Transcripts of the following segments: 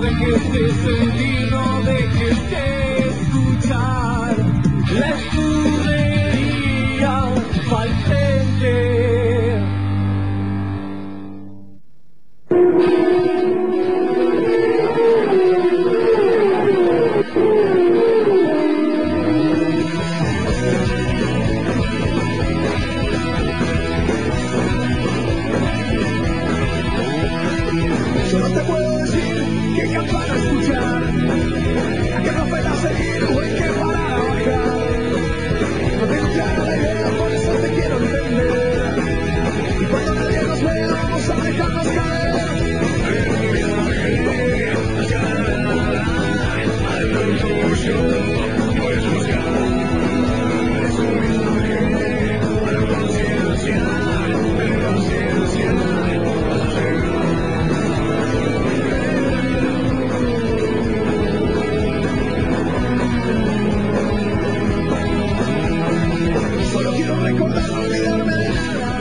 dejes de sentir, no dejes de escuchar la escudería Valverde. Yo no te puedo decir qué campana escuchar, a qué novela seguir o en qué parada bajar. No tengo clara la idea, por eso te quiero entender. Y cuando nadie nos vea, vamos a dejarnos caer. Solo quiero recordar, no olvidarme de nada.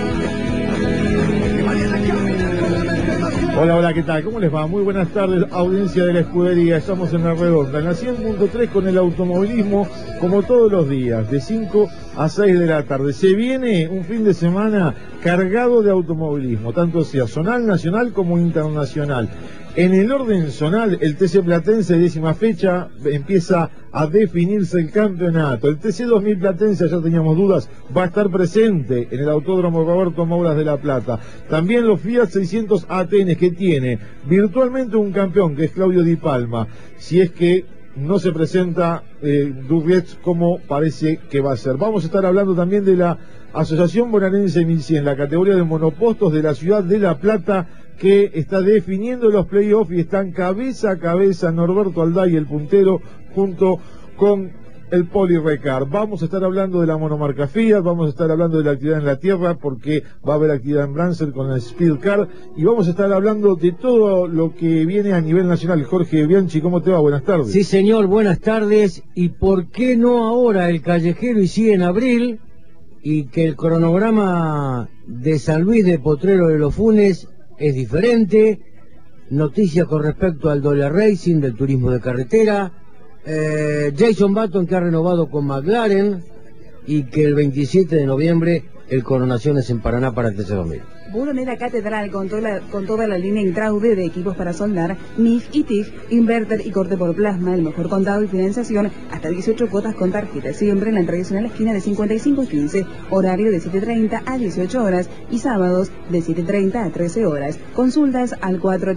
Que mañana caminar con la mente más clara. Hola, hola, ¿qué tal? ¿Cómo les va? Muy buenas tardes, audiencia de la escudería. Estamos en La Redonda, en la 100.3 con el automovilismo, como todos los días, de 5 a 6 de la tarde. Se viene un fin de semana cargado de automovilismo, tanto sea zonal, nacional como internacional. En el orden zonal, el TC Platense, 10ª fecha, empieza a definirse el campeonato. El TC 2000 Platense, ya teníamos dudas, va a estar presente en el Autódromo Roberto Mouras de La Plata. También los Fiat 600 ATN, que tiene virtualmente un campeón, que es Claudio Di Palma, si es que no se presenta Durrietz como parece que va a ser. Vamos a estar hablando también de la Asociación Bonaerense 1100, la categoría de monopostos de la ciudad de La Plata, que está definiendo los playoffs y están cabeza a cabeza Norberto Alday, el puntero, junto con el Poli Ricard. Vamos a estar hablando de la monomarca Fiat, vamos a estar hablando de la actividad en la tierra, porque va a haber actividad en Brancer con el Speed Car, y vamos a estar hablando de todo lo que viene a nivel nacional. Jorge Bianchi, ¿cómo te va? Buenas tardes. Sí, señor, buenas tardes. ¿Y por qué no ahora el callejero y sigue en abril? Y que el cronograma de San Luis de Potrero de los Funes es diferente. Noticias con respecto al Dólar Racing, del turismo de carretera. Jason Button, que ha renovado con McLaren, y que el 27 de noviembre el Coronaciones en Paraná para el TC2000. Buronera Catedral con toda la línea Intraude de equipos para soldar, MIG y TIG, inverter y corte por plasma, el mejor contado y financiación, hasta 18 cuotas con tarjeta, siempre en la tradicional esquina de 55 y 15, horario de 7:30 a 18 horas y sábados de 7:30 a 13 horas. Consultas al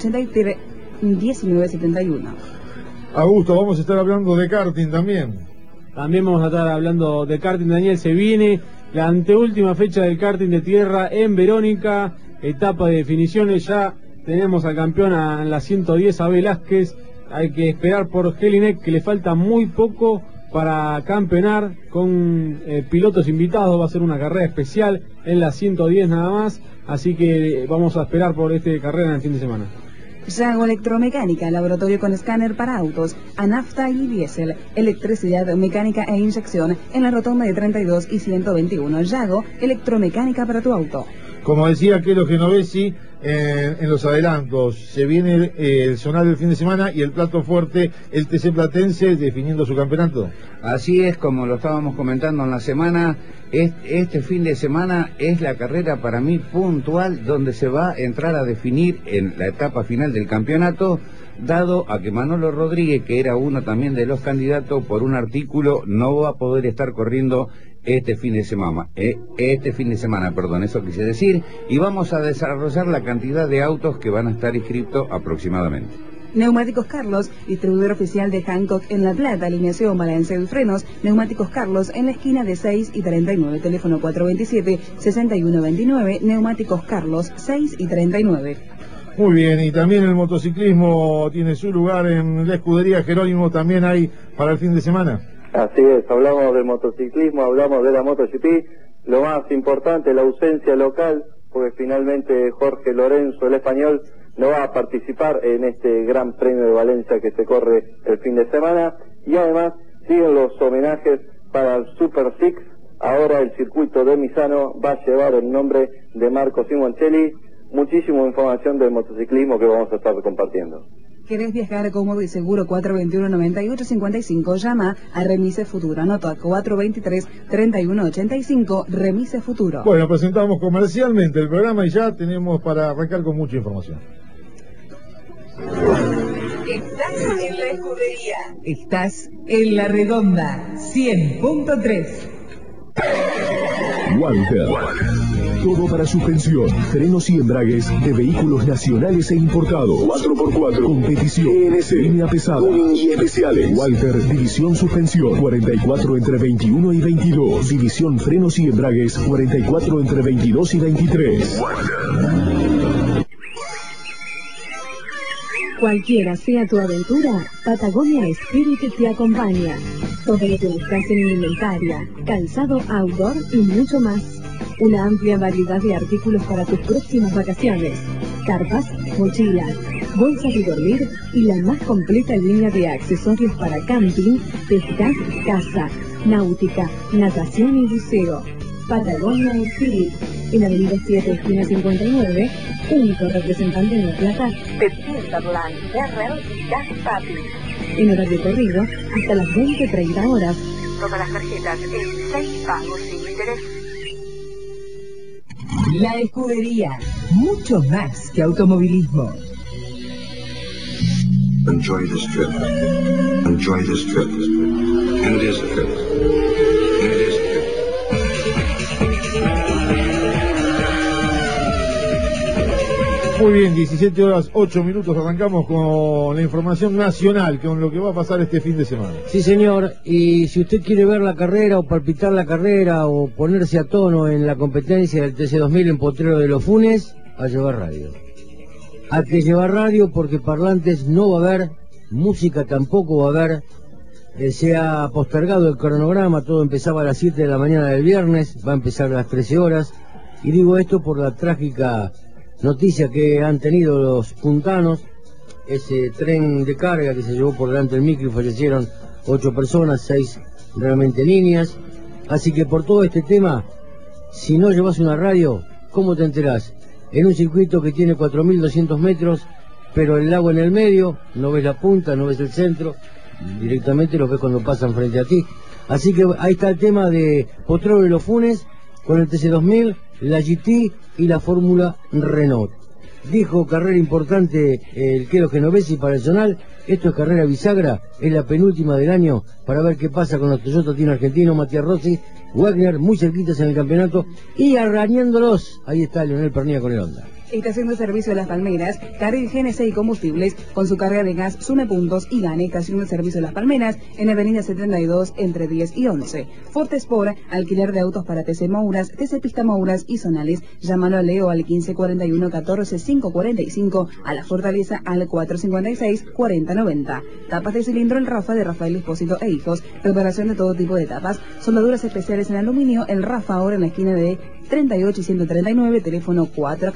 483-1971. Augusto, vamos a estar hablando de karting también. También vamos a estar hablando de karting, Daniel. Se viene la anteúltima fecha del karting de tierra en Verónica, etapa de definiciones. Ya tenemos al campeón en la 110, a Velázquez. Hay que esperar por Jelinek, que le falta muy poco para campeonar, con pilotos invitados. Va a ser una carrera especial en la 110 nada más, así que vamos a esperar por esta carrera en el fin de semana. Yago Electromecánica, laboratorio con escáner para autos, a nafta y diésel, electricidad mecánica e inyección, en la rotonda de 32 y 121. Yago Electromecánica para tu auto. Como decía Kelo Genovesi, en los adelantos, se viene el zonal del fin de semana y el plato fuerte, el TC Platense, definiendo su campeonato. Así es, como lo estábamos comentando en la semana, este fin de semana es la carrera para mí puntual, donde se va a entrar a definir en la etapa final del campeonato, dado a que Manolo Rodríguez, que era uno también de los candidatos, por un artículo no va a poder estar corriendo este fin de semana, eso quise decir, y vamos a desarrollar la cantidad de autos que van a estar inscritos aproximadamente. Neumáticos Carlos, distribuidor oficial de Hancock en La Plata, alineación, balanceo y frenos. Neumáticos Carlos en la esquina de 6 y 39, teléfono 427-6129, Neumáticos Carlos 6 y 39. Muy bien, y también el motociclismo tiene su lugar en la escudería Jerónimo, también hay para el fin de semana. Así es, hablamos del motociclismo, hablamos de la MotoGP, lo más importante, la ausencia local, porque finalmente Jorge Lorenzo, el español, no va a participar en este Gran Premio de Valencia que se corre el fin de semana, y además siguen los homenajes para el Super Six. Ahora el circuito de Misano va a llevar el nombre de Marco Simoncelli. Muchísima información del motociclismo que vamos a estar compartiendo. ¿Querés viajar cómodo y seguro? 421-9855. Llama a Remise Futuro. Anota 423-3185. Remise Futuro. Bueno, presentamos comercialmente el programa y ya tenemos para arrancar con mucha información. Estás en la escudería. Estás en la redonda 100.3. Walter. Todo para suspensión, frenos y embragues de vehículos nacionales e importados. 4x4, competición, ENC, línea pesada, tuning y especiales. Walter, división suspensión, 44 entre 21 y 22. División frenos y embragues, 44 entre 22 y 23. Walter. Cualquiera sea tu aventura, Patagonia Spirit te acompaña. Todo lo que buscas en indumentaria, calzado outdoor y mucho más. Una amplia variedad de artículos para tus próximas vacaciones. Carpas, mochilas, bolsas de dormir y la más completa línea de accesorios para camping, pesca, caza, náutica, natación y buceo. Patagonia Spirit, en Avenida 7, esquina 59, único representante en La Plata de Timberland, Terrell y Gas Papi. En horario corrido, hasta las 20:30 horas. Todas las tarjetas en 6 pagos sin interés. La escudería, mucho más que automovilismo. Enjoy this trip. Enjoy this trip. And it is a trip. And it is a trip. Muy bien, 17 horas 8 minutos, arrancamos con la información nacional, con lo que va a pasar este fin de semana. Sí, señor, y si usted quiere ver la carrera o palpitar la carrera o ponerse a tono en la competencia del TC2000 en Potrero de los Funes, a llevar radio. Hay que llevar radio porque parlantes no va a haber, música tampoco va a haber, se ha postergado el cronograma, todo empezaba a las 7 de la mañana del viernes, va a empezar a las 13 horas, y digo esto por la trágica noticia que han tenido los puntanos, ese tren de carga que se llevó por delante del micro y fallecieron 8 personas, 6 realmente niñas. Así que por todo este tema, si no llevas una radio, ¿cómo te enterás? En un circuito que tiene 4.200 metros, pero el lago en el medio, no ves la punta, no ves el centro, directamente lo ves cuando pasan frente a ti. Así que ahí está el tema de Potrero de los Funes, con el TC2000, la GT y la Fórmula Renault. Dijo carrera importante el Quero Genovesi para el Zonal, esto es carrera bisagra, es la penúltima del año para ver qué pasa con los Toyota Team argentinos, Matías Rossi, Wagner muy cerquitas en el campeonato y arañándolos, ahí está Leonel Pernilla con el Honda. Estación de servicio de Las Palmeras, carril GNC y combustibles, con su carga de gas sume puntos y gane. Estación de servicio de Las Palmeras, en Avenida 72, entre 10 y 11. Forte Sport, alquiler de autos para TC Mouras, TC Pista Mouras y Zonales. Llámalo a Leo al 1541-14-545, a La Fortaleza al 456-4090. Tapas de cilindro el Rafa de Rafael Espósito e Hijos, preparación de todo tipo de tapas, soldaduras especiales en aluminio, el Rafa ahora en la esquina de 38 y 139, teléfono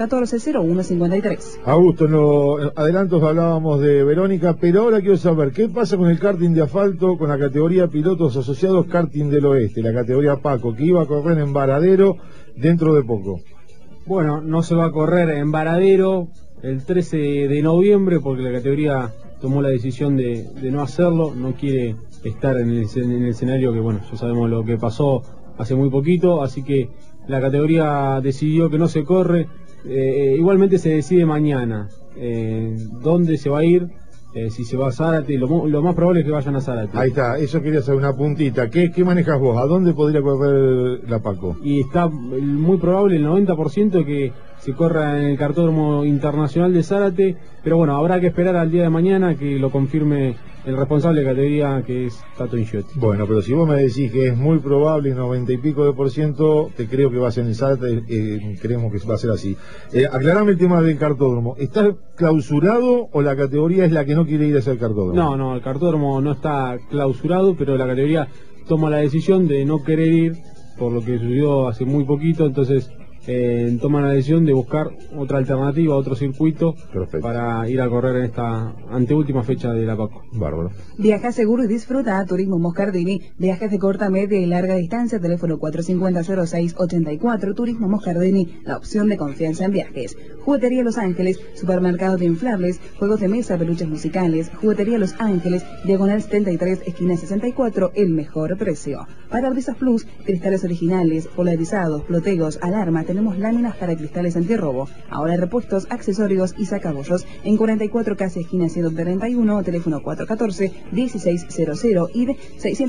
414-0153. Augusto, en los adelantos hablábamos de Verónica, pero ahora quiero saber, ¿qué pasa con el karting de asfalto, con la categoría pilotos asociados karting del oeste, la categoría Paco, que iba a correr en Varadero dentro de poco? Bueno, no se va a correr en Varadero el 13 de noviembre porque la categoría tomó la decisión de no hacerlo, no quiere estar en el escenario que, bueno, ya sabemos lo que pasó hace muy poquito, así que la categoría decidió que no se corre. Igualmente se decide mañana dónde se va a ir, si se va a Zárate, lo más probable es que vayan a Zárate. Ahí está, eso quería hacer una puntita. ¿Qué manejas vos? ¿A dónde podría correr la Paco? Y está muy probable, el 90% que se corra en el Cartódromo Internacional de Zárate, pero bueno, habrá que esperar al día de mañana que lo confirme el responsable de categoría, que es Tato Inchiotti. Bueno, pero si vos me decís que es muy probable, 90 y pico de %, te creo que va a ser en Zárate, creemos que va a ser así. Aclarame el tema del cartódromo. ¿Está clausurado o la categoría es la que no quiere ir a ese cartódromo? No, el cartódromo no está clausurado, pero la categoría toma la decisión de no querer ir, por lo que sucedió hace muy poquito, entonces toman la decisión de buscar otra alternativa, otro circuito. Perfecto. Para ir a correr en esta anteúltima fecha de la Paco. Bárbaro. Viaja seguro y disfruta. Turismo Moscardini. Viajes de corta, media y larga distancia. Teléfono 450-0684. Turismo Moscardini. La opción de confianza en viajes. Juguetería Los Ángeles. Supermercado de inflables. Juegos de mesa, peluches musicales. Juguetería Los Ángeles. Diagonal 73, esquina 64. El mejor precio. Parabrisas Plus. Cristales originales. Polarizados. Plotegos. Alarma. Tenemos láminas para cristales antirrobo. Ahora repuestos, accesorios y sacabollos. En 44 casi esquina 131. Teléfono 414-1600. ID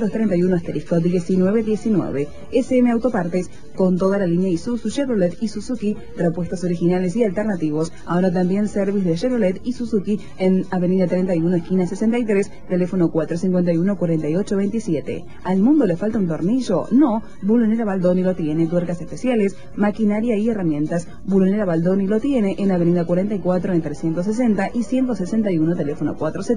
631-1919. SM Autopartes. Con toda la línea Isuzu, Chevrolet y Suzuki. Repuestos originales y alternativos. Ahora también service de Chevrolet y Suzuki en avenida 31, esquina 63. Teléfono 451-4827. ¿Al mundo le falta un tornillo? No. Bulonera Baldoni lo tiene. Tuercas especiales, maquinaria y herramientas. Bulonera Baldoni lo tiene en avenida 44 entre 160 y 161. Teléfono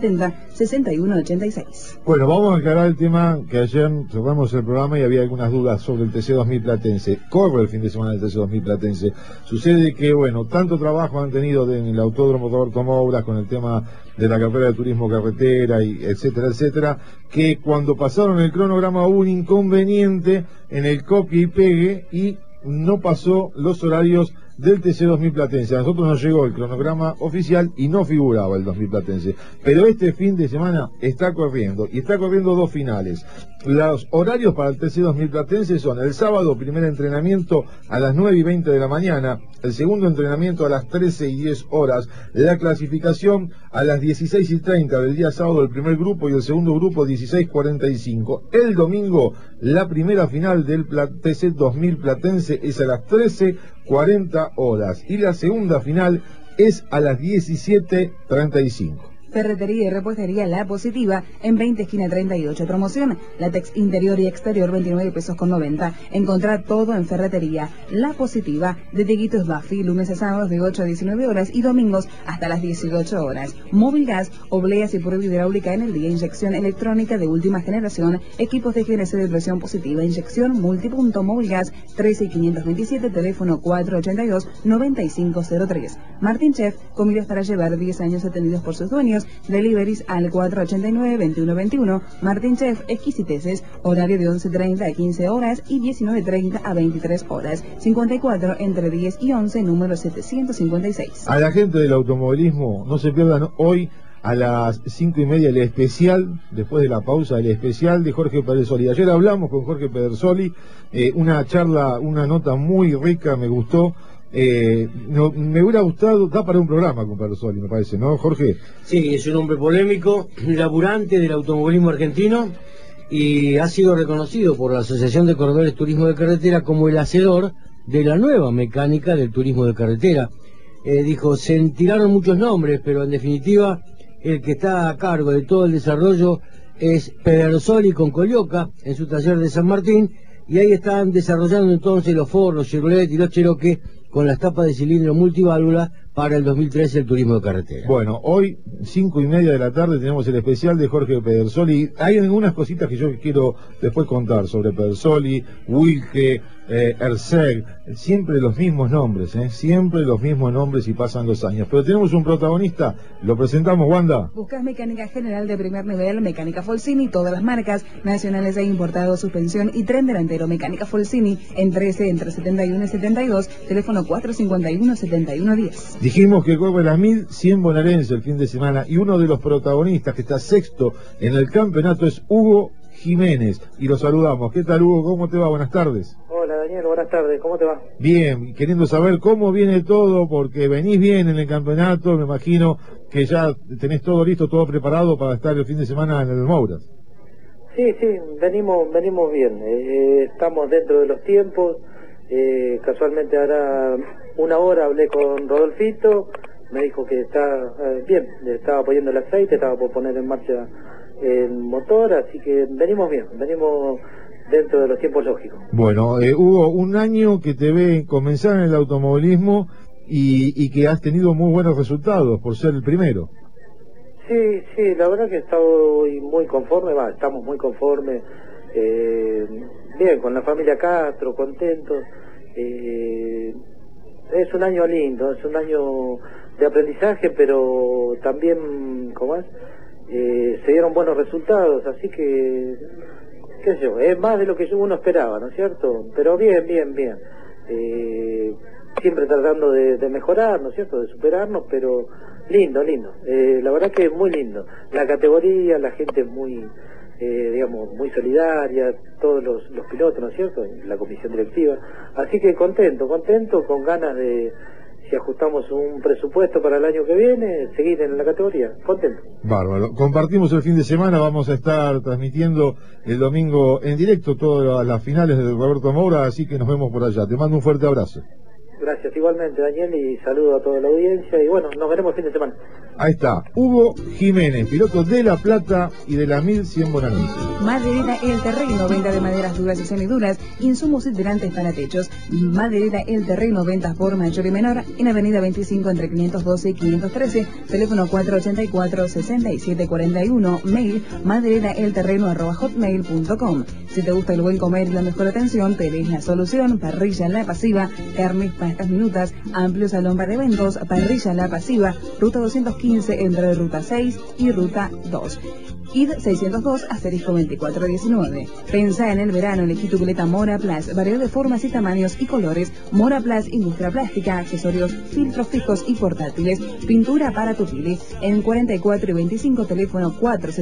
470-6186. Bueno, vamos a aclarar el tema que ayer cerramos el programa y había algunas dudas sobre el TC2000 Platense. Corre el fin de semana el TC2000 Platense. Sucede que, bueno, tanto trabajo han tenido en el Autódromo Roberto Moura con el tema de la carrera de turismo carretera y etcétera, etcétera, que cuando pasaron el cronograma hubo un inconveniente en el copia y pegue y no pasó los horarios del TC2000 Platense. A nosotros nos llegó el cronograma oficial y no figuraba el 2000 Platense. Pero este fin de semana está corriendo, y está corriendo dos finales. Los horarios para el TC2000 Platense son el sábado, primer entrenamiento a las 9:20 de la mañana, el segundo entrenamiento a las 13:10 horas, la clasificación a las 16:30 del día sábado el primer grupo y el segundo grupo 16:45. El domingo la primera final del TC2000 Platense es a las 13:40 horas y la segunda final es a las 17:35. Ferretería y repostería La Positiva en 20 esquina 38. Promoción, látex interior y exterior 29 pesos con 90. Encontrar todo en Ferretería La Positiva, de Tiguitos Buffy, lunes a sábados de 8 a 19 horas y domingos hasta las 18 horas. Móvil Gas, obleas y prueba hidráulica en el día, inyección electrónica de última generación, equipos de generación de presión positiva, inyección multipunto. Móvil Gas 13 y 527, teléfono 482-9503. Martín Chef, comidas para llevar, 10 años atendidos por sus dueños. Deliveries al 489-2121. Martín Chef, exquisiteces, horario de 11:30 a 15 horas y 19:30 a 23 horas. 54 entre 10 y 11, número 756. A la gente del automovilismo, no se pierdan hoy a las 5:30 el especial, después de la pausa, el especial de Jorge Pedersoli. Ayer hablamos con Jorge Pedersoli, una charla, una nota muy rica, me gustó. Me hubiera gustado, da para un programa con Pedersoli, me parece, ¿no, Jorge? Sí, es un hombre polémico, laburante del automovilismo argentino y ha sido reconocido por la Asociación de Corredores Turismo de Carretera como el hacedor de la nueva mecánica del turismo de carretera. Dijo, se tiraron muchos nombres, pero en definitiva el que está a cargo de todo el desarrollo es Pedersoli con Colioca en su taller de San Martín, y ahí están desarrollando entonces los Ford, los Chevrolet y los Cherokee con las tapas de cilindro multiválvula para el 2013 el turismo de carretera. Bueno, hoy 5:30 de la tarde tenemos el especial de Jorge Pedersoli. Hay algunas cositas que yo quiero después contar sobre Pedersoli, Wilke, Erseg, siempre los mismos nombres, siempre los mismos nombres y pasan los años. Pero tenemos un protagonista, lo presentamos, Wanda. Buscas mecánica general de primer nivel, mecánica Folsini, todas las marcas, nacionales e importados, suspensión y tren delantero, mecánica Folsini, en 13 entre 71 y 72, teléfono 451-7110. Dijimos que corre las 1100 bonaerense el fin de semana y uno de los protagonistas que está sexto en el campeonato es Hugo Jiménez y lo saludamos. ¿Qué tal, Hugo? ¿Cómo te va? Buenas tardes. Hola, Daniel, buenas tardes. ¿Cómo te va? Bien, queriendo saber cómo viene todo, porque venís bien en el campeonato, me imagino que ya tenés todo listo, todo preparado para estar el fin de semana en el Mouras. Sí, venimos bien. Estamos dentro de los tiempos. Casualmente ahora una hora hablé con Rodolfito, me dijo que está bien, le estaba poniendo el aceite, estaba por poner en marcha el motor, así que venimos bien, venimos dentro de los tiempos lógicos. Bueno, Hugo, un año que te ve comenzar en el automovilismo y que has tenido muy buenos resultados por ser el primero. Sí, la verdad que estoy muy conforme, estamos muy conformes, bien, con la familia Castro, contentos. es un año lindo, es un año de aprendizaje, pero también, ¿cómo es? Se dieron buenos resultados, así que, qué sé yo, es más de lo que uno esperaba, ¿no es cierto? Pero bien. Siempre tratando de mejorar, ¿no es cierto?, de superarnos, pero lindo. La verdad que es muy lindo. La categoría, la gente es muy, digamos, muy solidaria, todos los pilotos, ¿no es cierto?, la comisión directiva. Así que contento, con ganas de, si ajustamos un presupuesto para el año que viene, seguir en la categoría. Contento. Bárbaro. Compartimos el fin de semana, vamos a estar transmitiendo el domingo en directo todas las finales de Roberto Moura, así que nos vemos por allá. Te mando un fuerte abrazo. Gracias igualmente, Daniel, y saludo a toda la audiencia, y bueno, nos veremos el fin de semana. Ahí está, Hugo Jiménez, piloto de La Plata y de la 1100 Bonanza. Maderera El Terreno, venta de maderas duras y semiduras, insumos y tirantes para techos. Maderera El Terreno, ventas por mayor y menor, en Avenida 25 entre 512 y 513, teléfono 484-6741, mail madereraelterreno@hotmail.com. Si te gusta el buen comer y la mejor atención, tenés la solución. Parrilla La Pasiva, carnes, pastas minutas, amplio salón para eventos. Parrilla La Pasiva, ruta 215 entre ruta 6 y ruta 2. ID 602 *2419. Pensá en el verano, elegí tu pileta Mora Plus, variedad de formas y tamaños y colores. Mora Plus, industria plástica, accesorios, filtros fijos y portátiles, pintura para tu pile. En 44 y 25, teléfono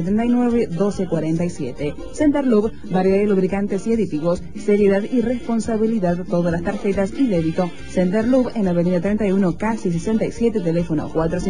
479-1247. Centerlub, variedad de lubricantes y aditivos, seriedad y responsabilidad, todas las tarjetas y débito. Centerlub en Avenida 31, casi 67, teléfono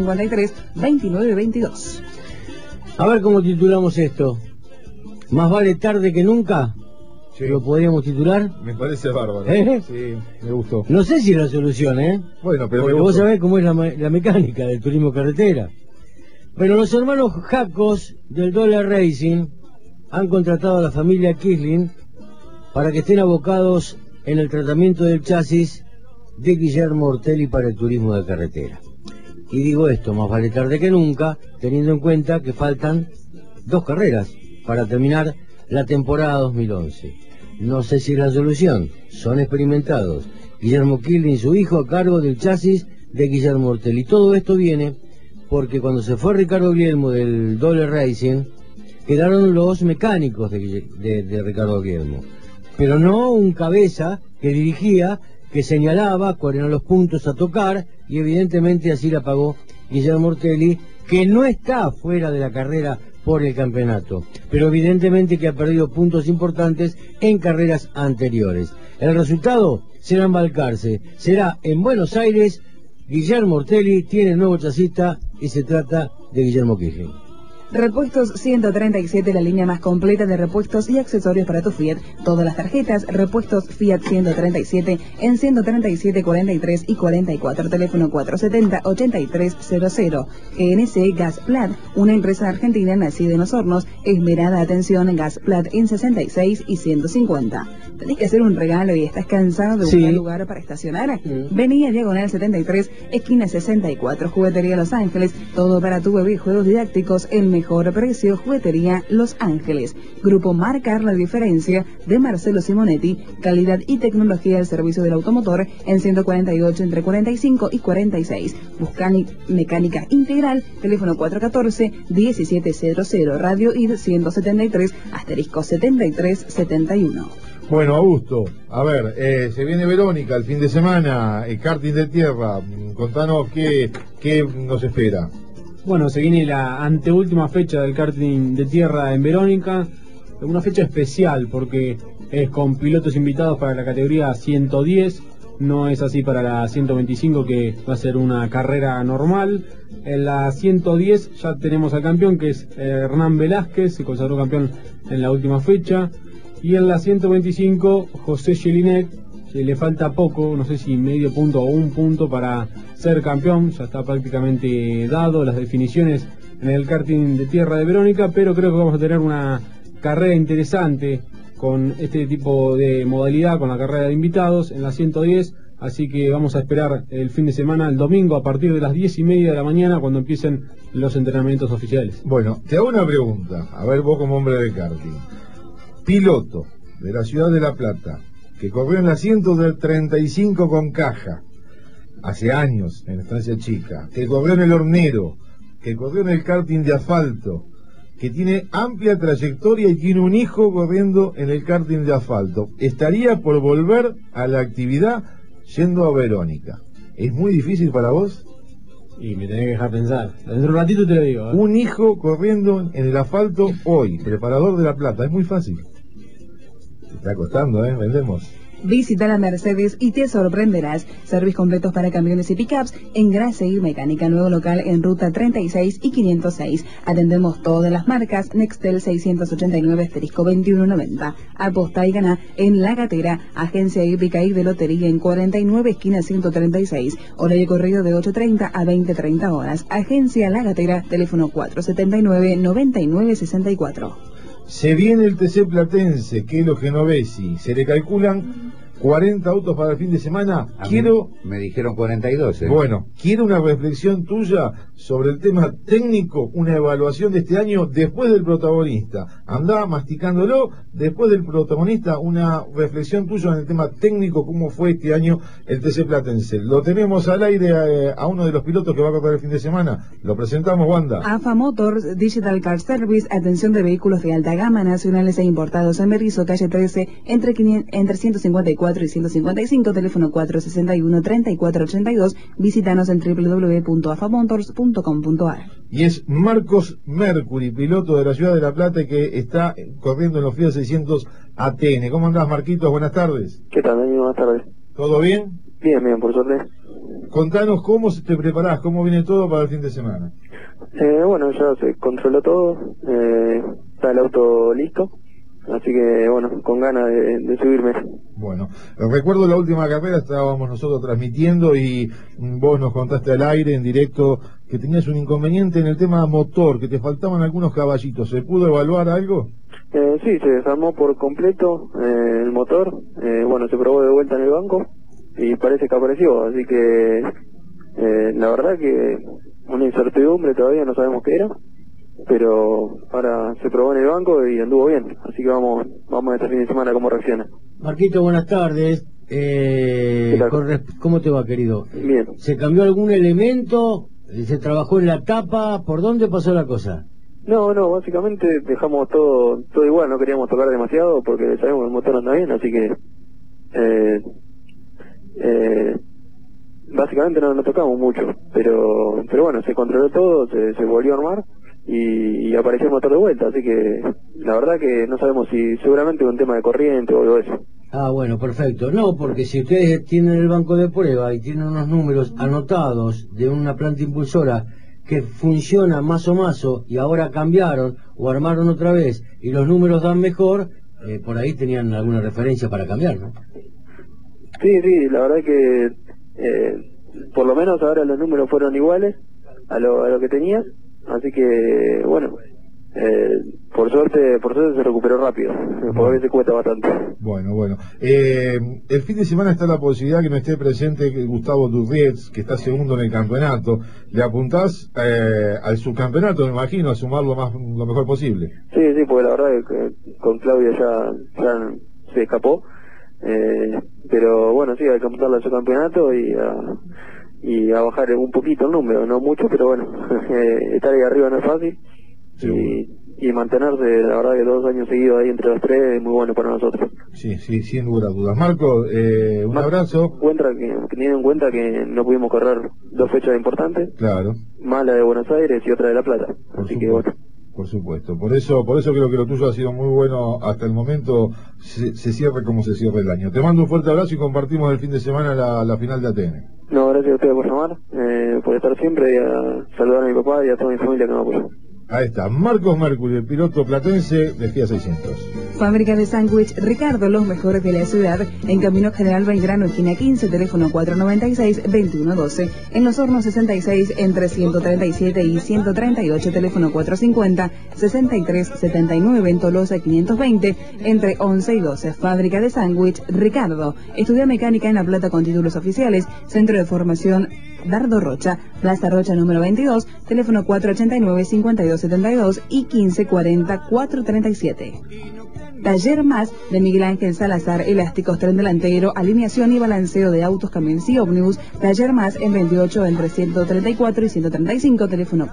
453-2922. A ver cómo titulamos esto. ¿Más vale tarde que nunca? Sí. ¿Lo podríamos titular? Me parece bárbaro. Sí, me gustó. No sé si es la solución, Bueno, pero porque vos sabés cómo es la mecánica del turismo carretera. Pero los hermanos Jacos del Dole Racing han contratado a la familia Kisling para que estén abocados en el tratamiento del chasis de Guillermo Ortelli para el turismo de carretera. Y digo esto, más vale tarde que nunca, teniendo en cuenta que faltan 2 carreras para terminar la temporada 2011. No sé si es la solución, son experimentados. Guillermo Kisling y su hijo a cargo del chasis de Guillermo Ortelli. Todo esto viene porque cuando se fue Ricardo Guillermo del Dole Racing, quedaron los mecánicos de Ricardo Guillermo. Pero no un cabeza que dirigía, que señalaba cuáles eran los puntos a tocar, y evidentemente así la pagó Guillermo Ortelli, que no está fuera de la carrera por el campeonato, pero evidentemente que ha perdido puntos importantes en carreras anteriores. El resultado será en Balcarce, será en Buenos Aires. Guillermo Ortelli tiene el nuevo chasista y se trata de Guillermo Kisling. Repuestos 137, la línea más completa de repuestos y accesorios para tu Fiat. Todas las tarjetas, repuestos Fiat 137 en 137, 43 y 44, teléfono 470-8300. GNC Gasplat, una empresa argentina nacida en Los Hornos, esmerada atención Gasplat en 66 y 150. ¿Tenés que hacer un regalo y estás cansado de buscar lugar para estacionar? Vení a Diagonal 73, esquina 64, Juguetería Los Ángeles, todo para tu bebé, juegos didácticos, el mejor precio, Juguetería Los Ángeles. Grupo Marcar la Diferencia de Marcelo Simonetti, calidad y tecnología al servicio del automotor en 148 entre 45 y 46. Buscani Mecánica Integral, teléfono 414-1700, radio ID 173, * 7371. Bueno, Augusto, a ver, se viene Verónica el fin de semana, el karting de tierra, contanos qué nos espera. Bueno, se viene la anteúltima fecha del karting de tierra en Verónica, una fecha especial porque es con pilotos invitados para la categoría 110, no es así para la 125 que va a ser una carrera normal. En la 110 ya tenemos al campeón que es Hernán Velázquez, se consagró campeón en la última fecha. Y en la 125, José Jelinek, que le falta poco, no sé si medio punto o 1 punto para ser campeón, ya está prácticamente dado las definiciones en el karting de tierra de Verónica, pero creo que vamos a tener una carrera interesante con este tipo de modalidad, con la carrera de invitados en la 110, así que vamos a esperar el fin de semana, el domingo, a partir de las 10:30 de la mañana, cuando empiecen los entrenamientos oficiales. Bueno, te hago una pregunta, a ver vos como hombre de karting. Piloto de la ciudad de La Plata, que corrió en la 135 con caja, hace años, en Estancia Chica, que corrió en el Hornero, que corrió en el karting de asfalto, que tiene amplia trayectoria y tiene un hijo corriendo en el karting de asfalto, estaría por volver a la actividad yendo a Verónica. ¿Es muy difícil para vos? Y me tenés que dejar pensar. Dentro de un ratito te lo digo. Un hijo corriendo en el asfalto hoy, preparador de La Plata, es muy fácil. Te está costando, vendemos. Visita la Mercedes y te sorprenderás. Servicios completos para camiones y pickups en Graseir Mecánica, nuevo local en Ruta 36 y 506. Atendemos todas las marcas. Nextel 689, asterisco 2190. Aposta y ganá en La Gatera. Agencia hípica y de lotería en 49, esquina 136. Horario corrido de 8:30 a 20:30 horas. Agencia La Gatera, teléfono 479-9964. Se viene el TC Platense, Kelo Genovesi. Se le calculan 40 autos para el fin de semana. Me dijeron 42. Bueno, quiero una reflexión tuya sobre el tema técnico, una evaluación de este año después del protagonista. Andá masticándolo, después del protagonista, una reflexión tuya en el tema técnico, cómo fue este año el TC Platense. Lo tenemos al aire a uno de los pilotos que va a correr el fin de semana. Lo presentamos, Wanda. AFA Motors, Digital Car Service, atención de vehículos de alta gama, nacionales e importados en Berisso, calle 13, entre 154 y 155, teléfono 461-3482. Visítanos en www.afamotors.com.ar. Y es Marcos Mercury, piloto de la ciudad de La Plata, que está corriendo en los Fiat 600 ATN. ¿Cómo andás, Marquitos? Buenas tardes. ¿Qué tal, Dani? Buenas tardes. ¿Todo bien? Bien, por suerte. Contanos cómo te preparás, cómo viene todo para el fin de semana. Bueno, ya se controló todo, está el auto listo, así que bueno, con ganas de subirme. Bueno, recuerdo la última carrera, estábamos nosotros transmitiendo y vos nos contaste al aire, en directo, que tenías un inconveniente en el tema motor, que te faltaban algunos caballitos. ¿Se pudo evaluar algo? Sí, se desarmó por completo el motor, bueno, se probó de vuelta en el banco y parece que apareció, así que la verdad que una incertidumbre, todavía no sabemos qué era, pero ahora se probó en el banco y anduvo bien, así que vamos a este fin de semana cómo reacciona. Marquito, buenas tardes. ¿Cómo te va, querido? Bien. ¿Se cambió algún elemento? ¿Se trabajó en la tapa? ¿Por dónde pasó la cosa? No, básicamente dejamos todo igual, no queríamos tocar demasiado porque sabemos que el motor anda bien, así que básicamente no tocamos mucho, pero bueno, se controló todo, se volvió a armar y apareció el motor de vuelta, así que la verdad que no sabemos si seguramente un tema de corriente o algo de eso. Ah, bueno, perfecto. No, porque si ustedes tienen el banco de prueba y tienen unos números anotados de una planta impulsora que funciona más o más y ahora cambiaron o armaron otra vez y los números dan mejor, por ahí tenían alguna referencia para cambiar, ¿no? Sí, la verdad que por lo menos ahora los números fueron iguales a lo que tenías, así que bueno, por suerte se recuperó rápido, porque a veces cuesta bastante. Bueno, el fin de semana está la posibilidad que no esté presente Gustavo Durrietz, que está segundo en el campeonato. ¿Le apuntás al subcampeonato, me imagino, a sumar lo mejor posible? Sí, porque la verdad es que con Claudia ya se escapó, pero bueno, sí, hay que apuntarle al subcampeonato y a bajar un poquito el número, no mucho, pero bueno, estar ahí arriba no es fácil. Y mantenerse, la verdad que 2 años seguidos ahí entre los 3 es muy bueno para nosotros. Sí, sin lugar a dudas. Marco, un abrazo. Teniendo en cuenta que no pudimos correr 2 fechas importantes. Claro. Más la de Buenos Aires y otra de La Plata. Por supuesto. Por eso creo que lo tuyo ha sido muy bueno hasta el momento. Se cierre como se cierra el año. Te mando un fuerte abrazo y compartimos el fin de semana la final de ATN. No, gracias a ustedes por llamar, por estar siempre y a saludar a mi papá y a toda mi familia que me apoyó. Ahí está, Marcos Mercury, el piloto platense de Fiat 600. Fábrica de sándwich Ricardo, los mejores de la ciudad, en Camino General Belgrano, esquina 15, teléfono 496-2112. En Los Hornos 66, entre 137 y 138, teléfono 450-6379. En Tolosa 520, entre 11 y 12. Fábrica de sándwich Ricardo. Estudia mecánica en La Plata con títulos oficiales. Centro de formación Dardo Rocha, Plaza Rocha número 22, teléfono 489-5272 y 1540-437. Taller Más de Miguel Ángel Salazar, elásticos, tren delantero, alineación y balanceo de autos, camiones y ómnibus. Taller Más en 28 entre 134 y 135, teléfono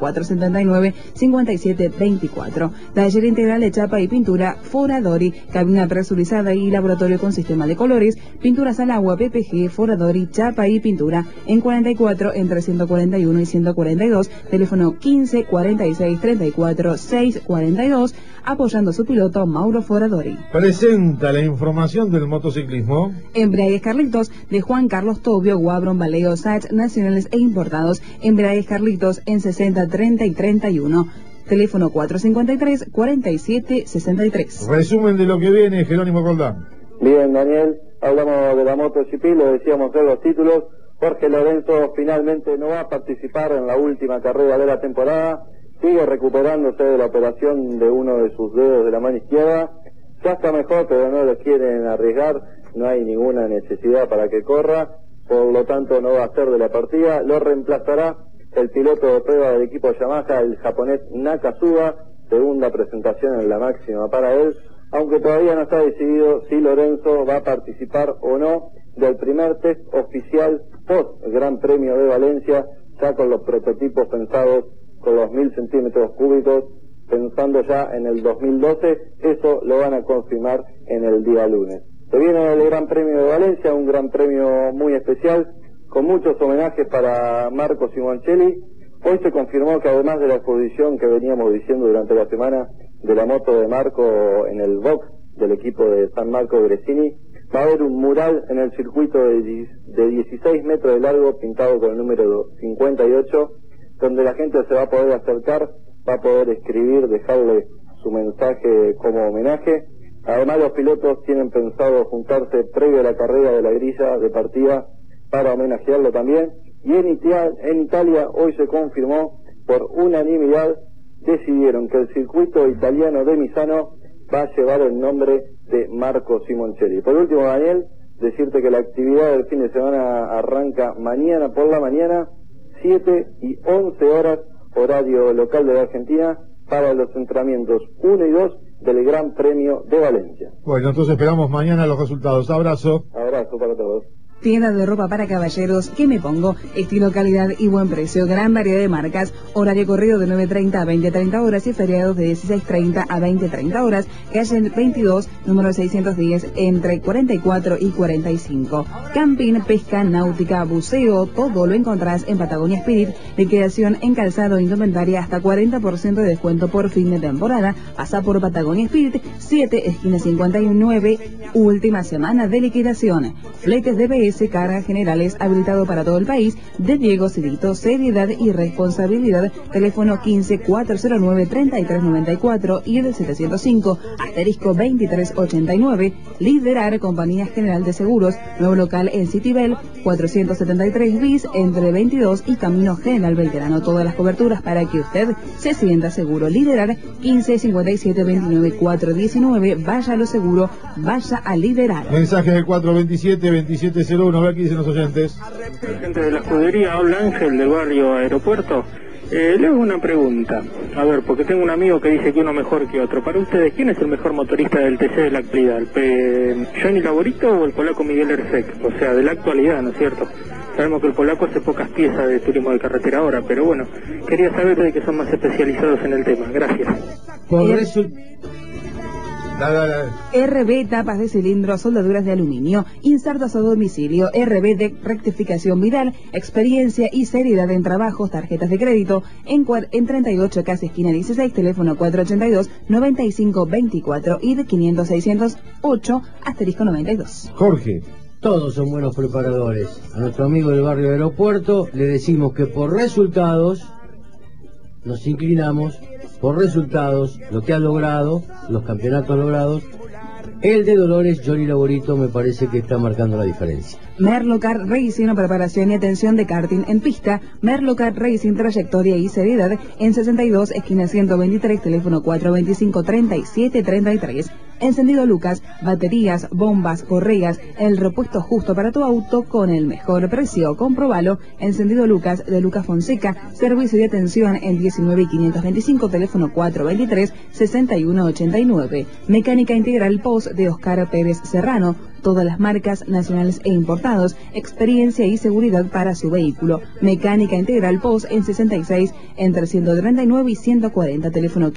479-5724. Taller integral de chapa y pintura Foradori, cabina presurizada y laboratorio con sistema de colores, pinturas al agua, PPG, Foradori, chapa y pintura en 44 entre 141 y 142, teléfono 15 46 34 642, apoyando a su piloto Mauro Foradori. Presenta la información del motociclismo. Embragues Carlitos de Juan Carlos Tobio, Guabron, Valeo, Sachs, nacionales e importados. Embragues Carlitos en 60 30 y 31. Teléfono 453 47 63. Resumen de lo que viene, Jerónimo Roldán. Bien, Daniel, hablamos de la MotoGP, lo decíamos en los títulos. Jorge Lorenzo finalmente no va a participar en la última carrera de la temporada. Sigue recuperándose de la operación de uno de sus dedos de la mano izquierda. Ya está mejor, pero no lo quieren arriesgar. No hay ninguna necesidad para que corra. Por lo tanto, no va a ser de la partida. Lo reemplazará el piloto de prueba del equipo Yamaha, el japonés Nakasuga. Segunda presentación en la máxima para él. Aunque todavía no está decidido si Lorenzo va a participar o no del primer test oficial post Gran Premio de Valencia, ya con los prototipos pensados con los 1000 centímetros cúbicos, pensando ya en el 2012, eso lo van a confirmar en el día lunes. Se viene el Gran Premio de Valencia, un gran premio muy especial, con muchos homenajes para Marco Simoncelli. Hoy se confirmó que además de la exposición que veníamos diciendo durante la semana de la moto de Marco en el box del equipo de San Marco Gresini, va a haber un mural en el circuito de 16 metros de largo pintado con el número 58, donde la gente se va a poder acercar, va a poder escribir, dejarle su mensaje como homenaje. Además, los pilotos tienen pensado juntarse previo a la carrera de la grilla de partida para homenajearlo también. Y en Italia hoy se confirmó, por unanimidad, decidieron que el circuito italiano de Misano va a llevar el nombre de Marco Simoncelli. Por último, Daniel, decirte que la actividad del fin de semana arranca mañana por la mañana, 7 y 11 horas, horario local de la Argentina, para los entrenamientos 1 y 2 del Gran Premio de Valencia. Bueno, entonces esperamos mañana los resultados. Abrazo. Abrazo para todos. Tienda de ropa para caballeros, ¿qué me pongo? Estilo, calidad y buen precio, gran variedad de marcas, horario corrido de 9:30 a 20:30 horas y feriados de 16:30 a 20:30 horas, calle 22, número 610, entre 44 y 45. Camping, pesca, náutica, buceo, todo lo encontrás en Patagonia Spirit, liquidación en calzado, indumentaria, hasta 40% de descuento por fin de temporada. Pasa por Patagonia Spirit, 7, esquina 59, última semana de liquidación. Fletes de cargas generales habilitado para todo el país, de Diego Cirito, seriedad y responsabilidad, teléfono 15-409-3394 y el 705, asterisco 2389, Liderar, Compañía General de Seguros, nuevo local en Citibel, 473 bis, entre 22 y Camino General Belgrano, todas las coberturas para que usted se sienta seguro. Liderar, 15-57-29-419, vaya a lo seguro, vaya a Liderar. Mensaje del 427-2701, a ver qué dicen los oyentes. Gente de la escudería, habla Ángel del barrio Aeropuerto. Le hago una pregunta, a ver, porque tengo un amigo que dice que uno mejor que otro. Para ustedes, ¿quién es el mejor motorista del TC de la actualidad? ¿Johnny Laborito o el polaco Miguel Ersek? O sea, de la actualidad, ¿no es cierto? Sabemos que el polaco hace pocas piezas de turismo de carretera ahora, pero bueno, quería saber de que son más especializados en el tema. Gracias. RB, tapas de cilindro, soldaduras de aluminio, insertos a domicilio, RB de rectificación viral, experiencia y seriedad en trabajos, tarjetas de crédito, en 38 casi esquina 16, teléfono 482-9524 y de 500-608, asterisco 92. Jorge. Todos son buenos preparadores. A nuestro amigo del barrio Aeropuerto le decimos que por resultados nos inclinamos, por resultados, lo que ha logrado, los campeonatos logrados. El de Dolores, Johnny Laborito, me parece que está marcando la diferencia. Merlocar Racing, preparación y atención de karting en pista. Merlocar Racing, trayectoria y seriedad, en 62, esquina 123, teléfono 425-3733. Encendido Lucas, baterías, bombas, correas, el repuesto justo para tu auto con el mejor precio. Comprobalo. Encendido Lucas de Lucas Fonseca, servicio de atención en 19 y 525, teléfono 423-6189. Mecánica Integral POS de Oscar Pérez Serrano, todas las marcas nacionales e importados, experiencia y seguridad para su vehículo. Mecánica Integral POS en 66, entre 139 y 140, teléfono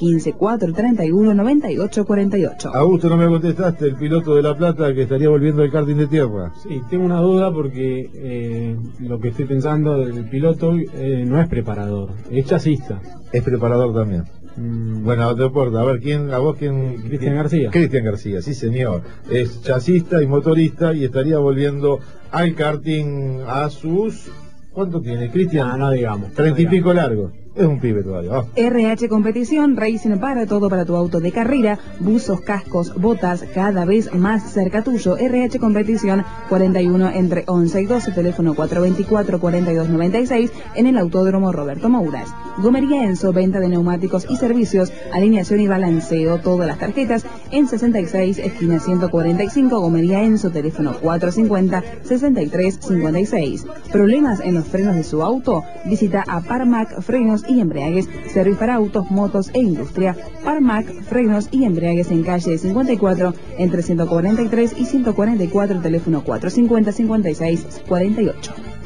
15-431-9848. Augusto, no me contestaste, el piloto de La Plata que estaría volviendo del karting de tierra. Sí, tengo una duda porque lo que estoy pensando del piloto no es preparador, es chasista. Es preparador también. Bueno, no te importa. A ver, ¿quién? Cristian García. Cristian García, sí señor. Es chasista y motorista y estaría volviendo al karting a sus... ¿Cuánto tiene, Cristian? No digamos. 30 y pico largo. Es un pibe todavía. RH Competición, Racing para todo para tu auto de carrera, buzos, cascos, botas, cada vez más cerca tuyo. RH Competición, 41 entre 11 y 12, teléfono 424-4296, en el Autódromo Roberto Mouras. Gomería Enzo, venta de neumáticos y servicios, alineación y balanceo, todas las tarjetas, en 66, esquina 145, Gomería Enzo, teléfono 450-6356. ¿Problemas en los frenos de su auto? Visita a Parmac Frenos y Embriagues, servicio para autos, motos e industria. Parmac Frenos y Embriagues en calle 54, entre 143 y 144, teléfono 450-5648.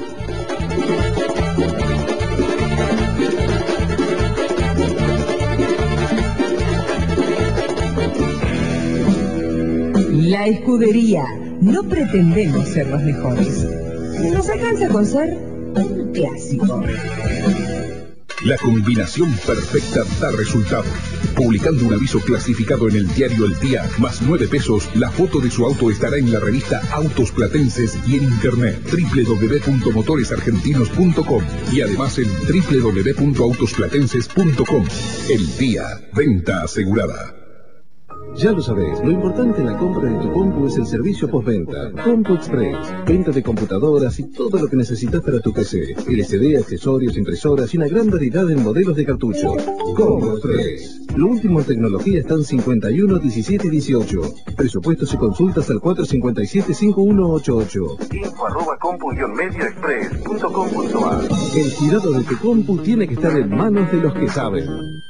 La Escudería. No pretendemos ser los mejores. Nos alcanza con ser un clásico. La combinación perfecta da resultado. Publicando un aviso clasificado en el diario El Día, más 9 pesos, la foto de su auto estará en la revista Autos Platenses y en internet www.motoresargentinos.com y además en www.autosplatenses.com. El Día, venta asegurada. Ya lo sabés, lo importante en la compra de tu compu es el servicio postventa. Compu Express, venta de computadoras y todo lo que necesitas para tu PC. LCD, accesorios, impresoras y una gran variedad en modelos de cartucho. Compu Express. Lo último en tecnología está en 51 17 18. Presupuestos y consultas al 457-5188. info@compu-medioexpress.com.ar. El cuidado de tu compu tiene que estar en manos de los que saben.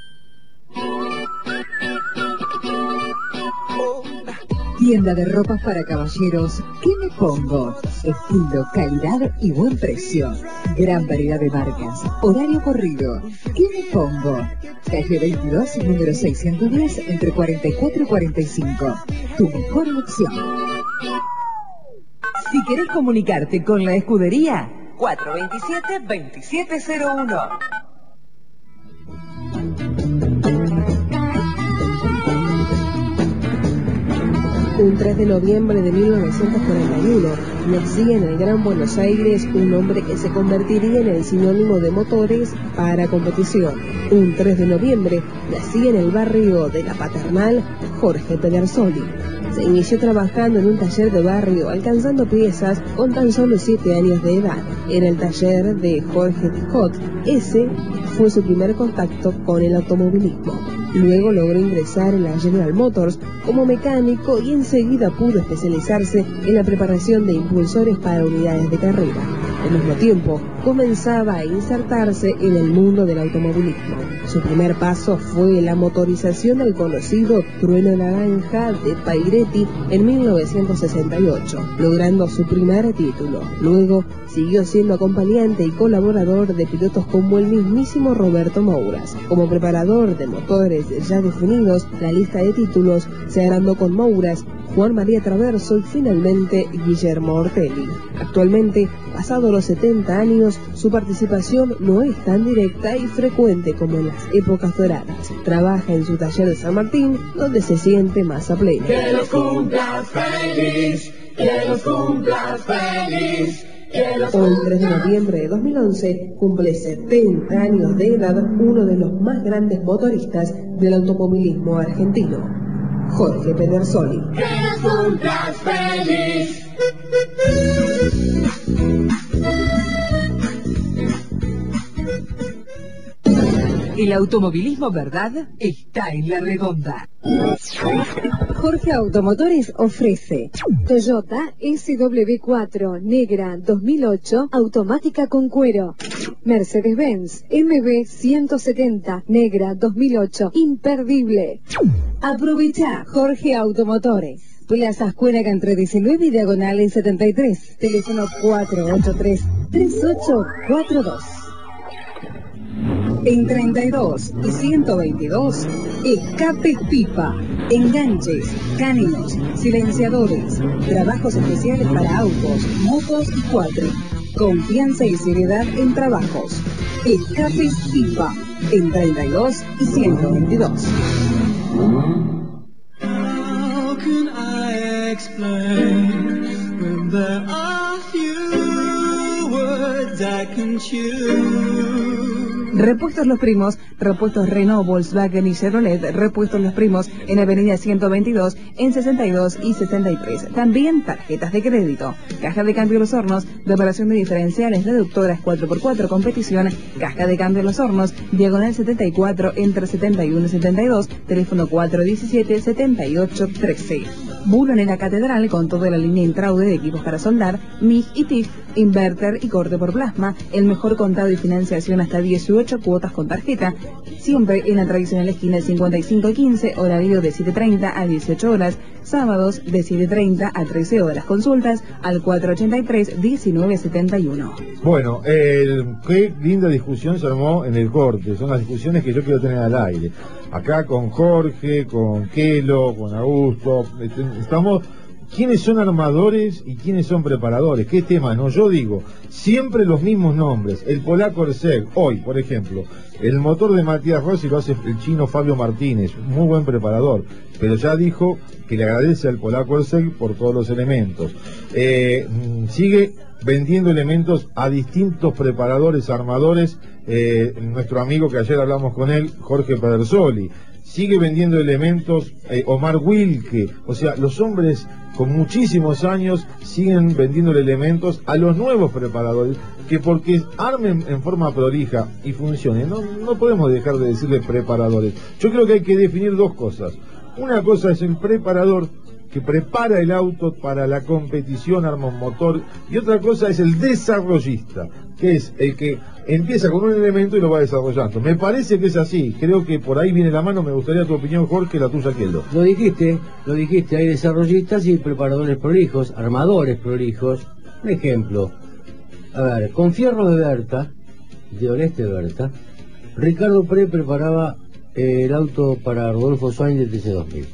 Tienda de ropas para caballeros. ¿Qué me pongo? Estilo, calidad y buen precio. Gran variedad de marcas. Horario corrido. ¿Qué me pongo? Calle 22, número 610, entre 44 y 45. Tu mejor opción. Si querés comunicarte con la escudería, 427-2701. Un 3 de noviembre de 1941 nacía en el Gran Buenos Aires un hombre que se convertiría en el sinónimo de motores para competición. Un 3 de noviembre nacía en el barrio de La Paternal Jorge Pedersoli. Se inició trabajando en un taller de barrio, alcanzando piezas con tan solo 7 años de edad. Era el taller de Jorge Scott. Ese fue su primer contacto con el automovilismo. Luego logró ingresar en la General Motors como mecánico y enseguida pudo especializarse en la preparación de impulsores para unidades de carrera. Al mismo tiempo, comenzaba a insertarse en el mundo del automovilismo. Su primer paso fue la motorización del conocido Trueno Naranja de Pairetti en 1968, logrando su primer título. Luego, siguió siendo acompañante y colaborador de pilotos como el mismísimo Roberto Mouras. Como preparador de motores ya definidos, la lista de títulos se agrandó con Mouras, Juan María Traverso y finalmente Guillermo Ortelli. Actualmente, pasados los 70 años, su participación no es tan directa y frecuente como en las épocas doradas. Trabaja en su taller de San Martín, donde se siente más a pleno. Que los cumplas feliz, que los cumplas feliz. Hoy, 3 de noviembre de 2011, cumple 70 años de edad uno de los más grandes motoristas del automovilismo argentino, Jorge Pedersoli. Que los cumplas feliz. El automovilismo verdad está en La Redonda. Jorge Automotores ofrece Toyota SW4 negra 2008 automática con cuero, Mercedes-Benz MB 170 negra 2008 imperdible. Aprovecha Jorge Automotores. Plaza Ascuénaga entre 19 y diagonal 73. Teléfono 483-3842. En 32 y 122, escape pipa, enganches, cáninos, silenciadores, trabajos especiales para autos, motos y cuatro. Confianza y seriedad en trabajos. Escape pipa, en 32 y 122. How can I explain when there are few words I can choose? Repuestos Los Primos, repuestos Renault, Volkswagen y Chevrolet, repuestos Los Primos en Avenida 122, en 62 y 63. También tarjetas de crédito, caja de cambio Los Hornos, reparación de diferenciales, reductoras 4x4, competición, caja de cambio Los Hornos, diagonal 74, entre 71 y 72, teléfono 417-7813. Bulon en la Catedral con toda la línea Intraude de equipos para soldar, MIG y TIG, inverter y corte por plasma, el mejor contado y financiación hasta 18 cuotas con tarjeta, siempre en la tradicional esquina 55 y 15, horario de 7:30 a 18 horas, sábados de 7:30 a 13 horas, consultas al 483-1971. Bueno, qué linda discusión se armó en el corte, son las discusiones que yo quiero tener al aire. Acá con Jorge, con Kelo, con Augusto, estamos... ¿Quiénes son armadores y quiénes son preparadores? ¿Qué tema? No, yo digo, siempre los mismos nombres. El polaco Erceg, hoy, por ejemplo, el motor de Matías Rossi lo hace el chino Fabio Martínez, muy buen preparador, pero ya dijo que le agradece al polaco Erceg por todos los elementos. Sigue vendiendo elementos a distintos preparadores, armadores, nuestro amigo que ayer hablamos con él, Jorge Pedersoli. Sigue vendiendo elementos Omar Wilke, o sea, los hombres con muchísimos años siguen vendiendo elementos a los nuevos preparadores, que porque armen en forma prolija y funcione, no podemos dejar de decirle preparadores. Yo creo que hay que definir dos cosas. Una cosa es el preparador, que prepara el auto para la competición, arma un motor, y otra cosa es el desarrollista, que es el que empieza con un elemento y lo va desarrollando. Me parece que es así, creo que por ahí viene la mano. Me gustaría tu opinión, Jorge, la tuya, Kelo. Lo dijiste, hay desarrollistas y preparadores prolijos, armadores prolijos. Un ejemplo, a ver, con fierros de Berta, de Oreste Berta, Ricardo Pre preparaba el auto para Rodolfo Sainz de TC2000.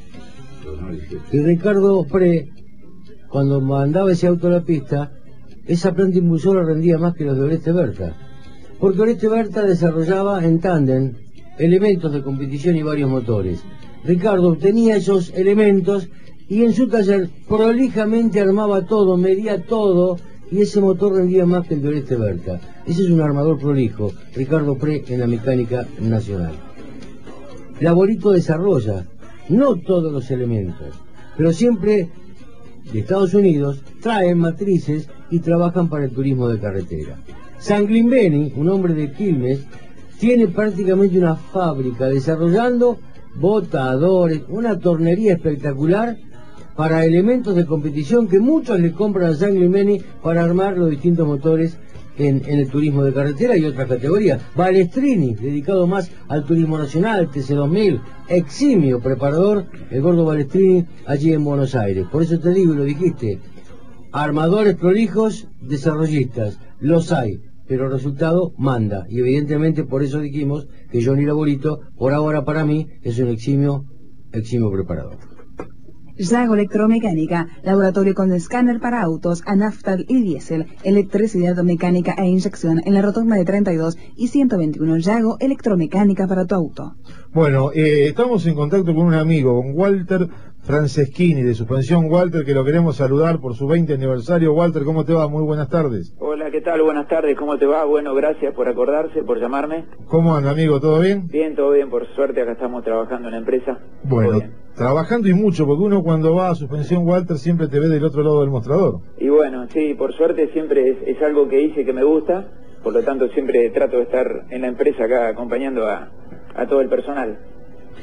Y Ricardo Pre, cuando mandaba ese auto a la pista, esa planta impulsora rendía más que los de Oreste Berta, porque Oreste Berta desarrollaba en tándem elementos de competición y varios motores. Ricardo obtenía esos elementos y en su taller prolijamente armaba todo, medía todo, y ese motor rendía más que el de Oreste Berta. Ese es un armador prolijo, Ricardo Pre, en la mecánica nacional. Laborito desarrolla, no todos los elementos, pero siempre de Estados Unidos traen matrices y trabajan para el turismo de carretera. Sanglimbeni, un hombre de Quilmes, tiene prácticamente una fábrica desarrollando botadores, una tornería espectacular para elementos de competición que muchos le compran a Sanglimbeni para armar los distintos motores en el turismo de carretera y otras categorías. Balestrini, dedicado más al turismo nacional, TC2000, eximio preparador, el gordo Balestrini, allí en Buenos Aires. Por eso te digo, y lo dijiste, armadores prolijos, desarrollistas, los hay, pero el resultado manda, y evidentemente por eso dijimos que Johnny Laborito, por ahora para mí, es un eximio preparador. Yago Electromecánica, laboratorio con escáner para autos, a naftal y diésel, electricidad mecánica e inyección en la rotonda de 32 y 121. Yago Electromecánica para tu auto. Bueno, estamos en contacto con un amigo, con Walter Franceschini, de Suspensión Walter, que lo queremos saludar por su 20 aniversario. Walter, ¿cómo te va? Muy buenas tardes. Hola, ¿qué tal? Buenas tardes, ¿cómo te va? Bueno, gracias por acordarse, por llamarme. ¿Cómo anda, amigo? ¿Todo bien? Bien, todo bien, por suerte acá estamos trabajando en la empresa. Bueno, trabajando y mucho, porque uno cuando va a Suspensión Walter siempre te ve del otro lado del mostrador. Y bueno, sí, por suerte siempre es algo que hice que me gusta, por lo tanto siempre trato de estar en la empresa acá acompañando a todo el personal.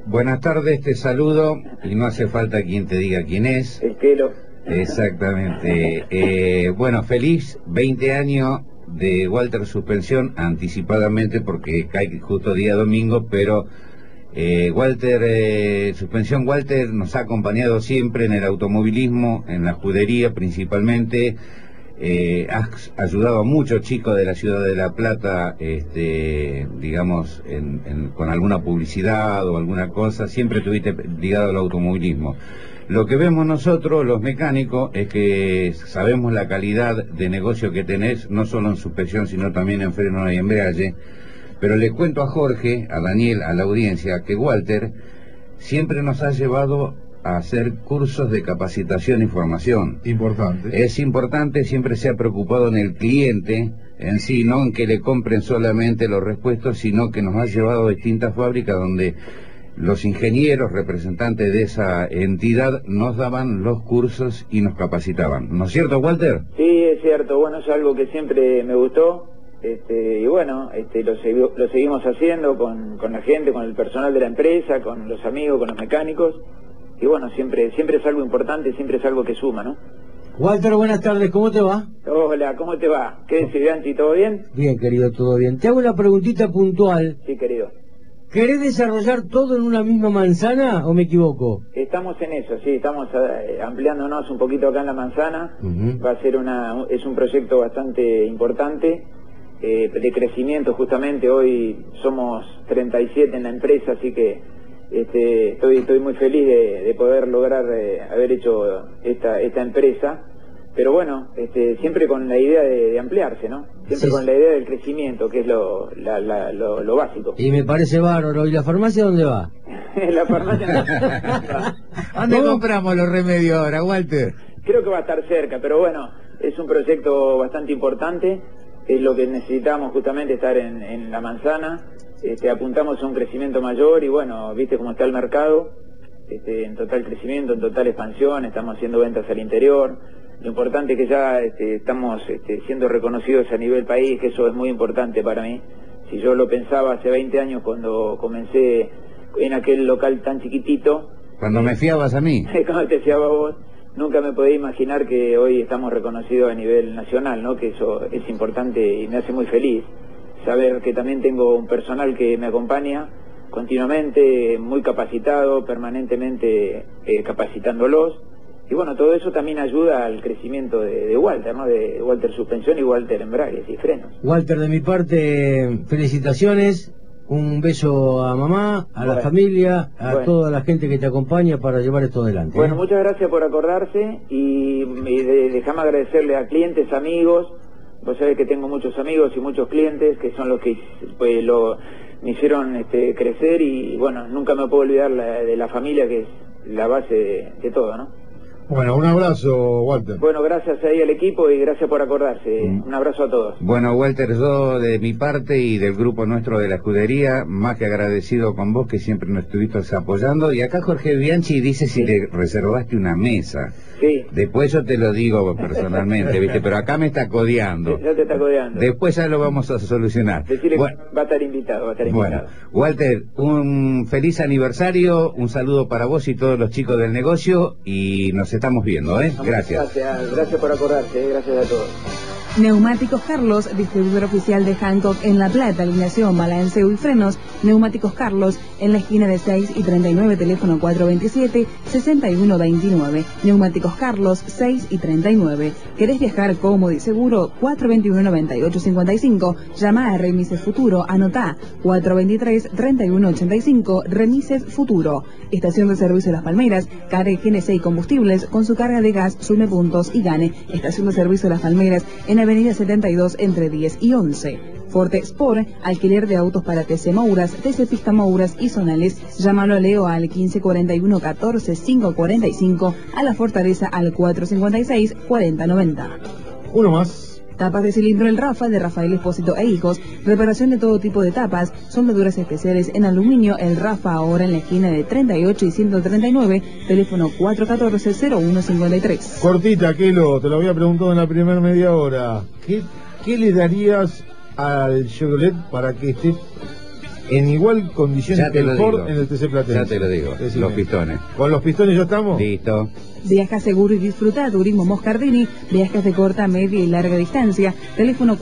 Buenas tardes, te saludo y no hace falta quien te diga quién es. Estelo. Exactamente. Bueno, feliz 20 años de Walter Suspensión anticipadamente porque cae justo día domingo, pero Walter Suspensión Walter nos ha acompañado siempre en el automovilismo, en la judería principalmente. Has ayudado a muchos chicos de la ciudad de La Plata, digamos, con alguna publicidad o alguna cosa, siempre estuviste ligado al automovilismo. Lo que vemos nosotros, los mecánicos, es que sabemos la calidad de negocio que tenés, no solo en suspensión, sino también en freno y embrague. Pero le cuento a Jorge, a Daniel, a la audiencia, que Walter siempre nos ha llevado a hacer cursos de capacitación y formación. Importante. Es importante, siempre se ha preocupado en el cliente en sí, no en que le compren solamente los repuestos, sino que nos ha llevado a distintas fábricas donde los ingenieros representantes de esa entidad nos daban los cursos y nos capacitaban. ¿No es cierto, Walter? Sí, es cierto. Bueno, es algo que siempre me gustó. Y bueno, lo seguimos haciendo con la gente, con el personal de la empresa, con los amigos, con los mecánicos. Y bueno, siempre es algo importante, siempre es algo que suma, ¿no? Walter, buenas tardes, ¿cómo te va? Hola, ¿cómo te va? ¿Qué decís, Bianchi? ¿Todo bien? Bien, querido, todo bien. Te hago una preguntita puntual. Sí, querido. ¿Querés desarrollar todo en una misma manzana o me equivoco? Estamos en eso, sí, estamos ampliándonos un poquito acá en la manzana. Va a ser es un proyecto bastante importante, de crecimiento justamente. Hoy somos 37 en la empresa, así que estoy muy feliz de poder lograr haber hecho esta empresa. Pero bueno, siempre con la idea de ampliarse, ¿no? Siempre con la idea del crecimiento, que es lo básico. Y me parece bárbaro. ¿Y la farmacia dónde va? La farmacia ¿Dónde compramos los remedios ahora, Walter? Creo que va a estar cerca, pero bueno, es un proyecto bastante importante. Es lo que necesitamos justamente, estar en la manzana. Apuntamos a un crecimiento mayor y bueno, viste cómo está el mercado. En total crecimiento, en total expansión, estamos haciendo ventas al interior. Lo importante es que ya estamos siendo reconocidos a nivel país, que eso es muy importante para mí. Si yo lo pensaba hace 20 años cuando comencé en aquel local tan chiquitito. Cuando me fiabas a mí. Cuando te fiaba vos, nunca me podía imaginar que hoy estamos reconocidos a nivel nacional, ¿no? Que eso es importante y me hace muy feliz. Saber que también tengo un personal que me acompaña continuamente, muy capacitado, permanentemente capacitándolos. Y bueno, todo eso también ayuda al crecimiento de Walter, ¿no? De Walter Suspensión y Walter Embragues y Frenos. Walter, de mi parte, felicitaciones, un beso a mamá, a la familia, a toda la gente que te acompaña para llevar esto adelante. Bueno, muchas gracias por acordarse y déjame agradecerle a clientes, amigos. Vos sabés que tengo muchos amigos y muchos clientes que son los que me hicieron crecer y bueno, nunca me puedo olvidar de la familia, que es la base de todo, ¿no? Bueno, un abrazo, Walter. Bueno, gracias ahí al equipo y gracias por acordarse. Un abrazo a todos. Bueno, Walter, yo de mi parte y del grupo nuestro de la escudería, más que agradecido con vos, que siempre nos estuviste apoyando. Y acá Jorge Bianchi dice si le reservaste una mesa. Sí. Después yo te lo digo personalmente, ¿viste? Pero acá me está codeando. Ya te está codeando. Después ya lo vamos a solucionar. Decirle que va a estar invitado, Bueno, Walter, un feliz aniversario, un saludo para vos y todos los chicos del negocio y nos estamos viendo, ¿eh? Gracias. Gracias por acordarse, gracias a todos. Neumáticos Carlos, distribuidor oficial de Hancock en La Plata, alineación, balanceo y frenos. Neumáticos Carlos, en la esquina de 6 y 39, teléfono 427-6129. Neumáticos Carlos, 6 y 39. ¿Querés viajar cómodo y seguro? 421-9855. Llama a Remises Futuro, anotá 423-3185, Remises Futuro. Estación de servicio Las Palmeras, cargue GNC y combustibles con su carga de gas, sume puntos y gane. Estación de servicio Las Palmeras, en Avenida 72 entre 10 y 11. Forte Sport, alquiler de autos para TC Mouras, TC Pista Mouras y Zonales. Llámalo a Leo al 1541-14-545, a La Fortaleza al 456-4090. Uno más. Tapas de cilindro El Rafa, de Rafael Espósito e Hijos. Reparación de todo tipo de tapas. Soldaduras especiales en aluminio El Rafa, ahora en la esquina de 38 y 139. Teléfono 414-0153. Cortita, Kelo, te lo había preguntado en la primera media hora. ¿Qué le darías al Chevrolet para que esté en igual condiciones que el Ford en el TC Platense. Ya te lo digo, Decime. los pistones. ¿Con los pistones ya estamos? Listo. Viaja seguro y disfruta Turismo Moscardini, viajes de corta, media y larga distancia. Teléfono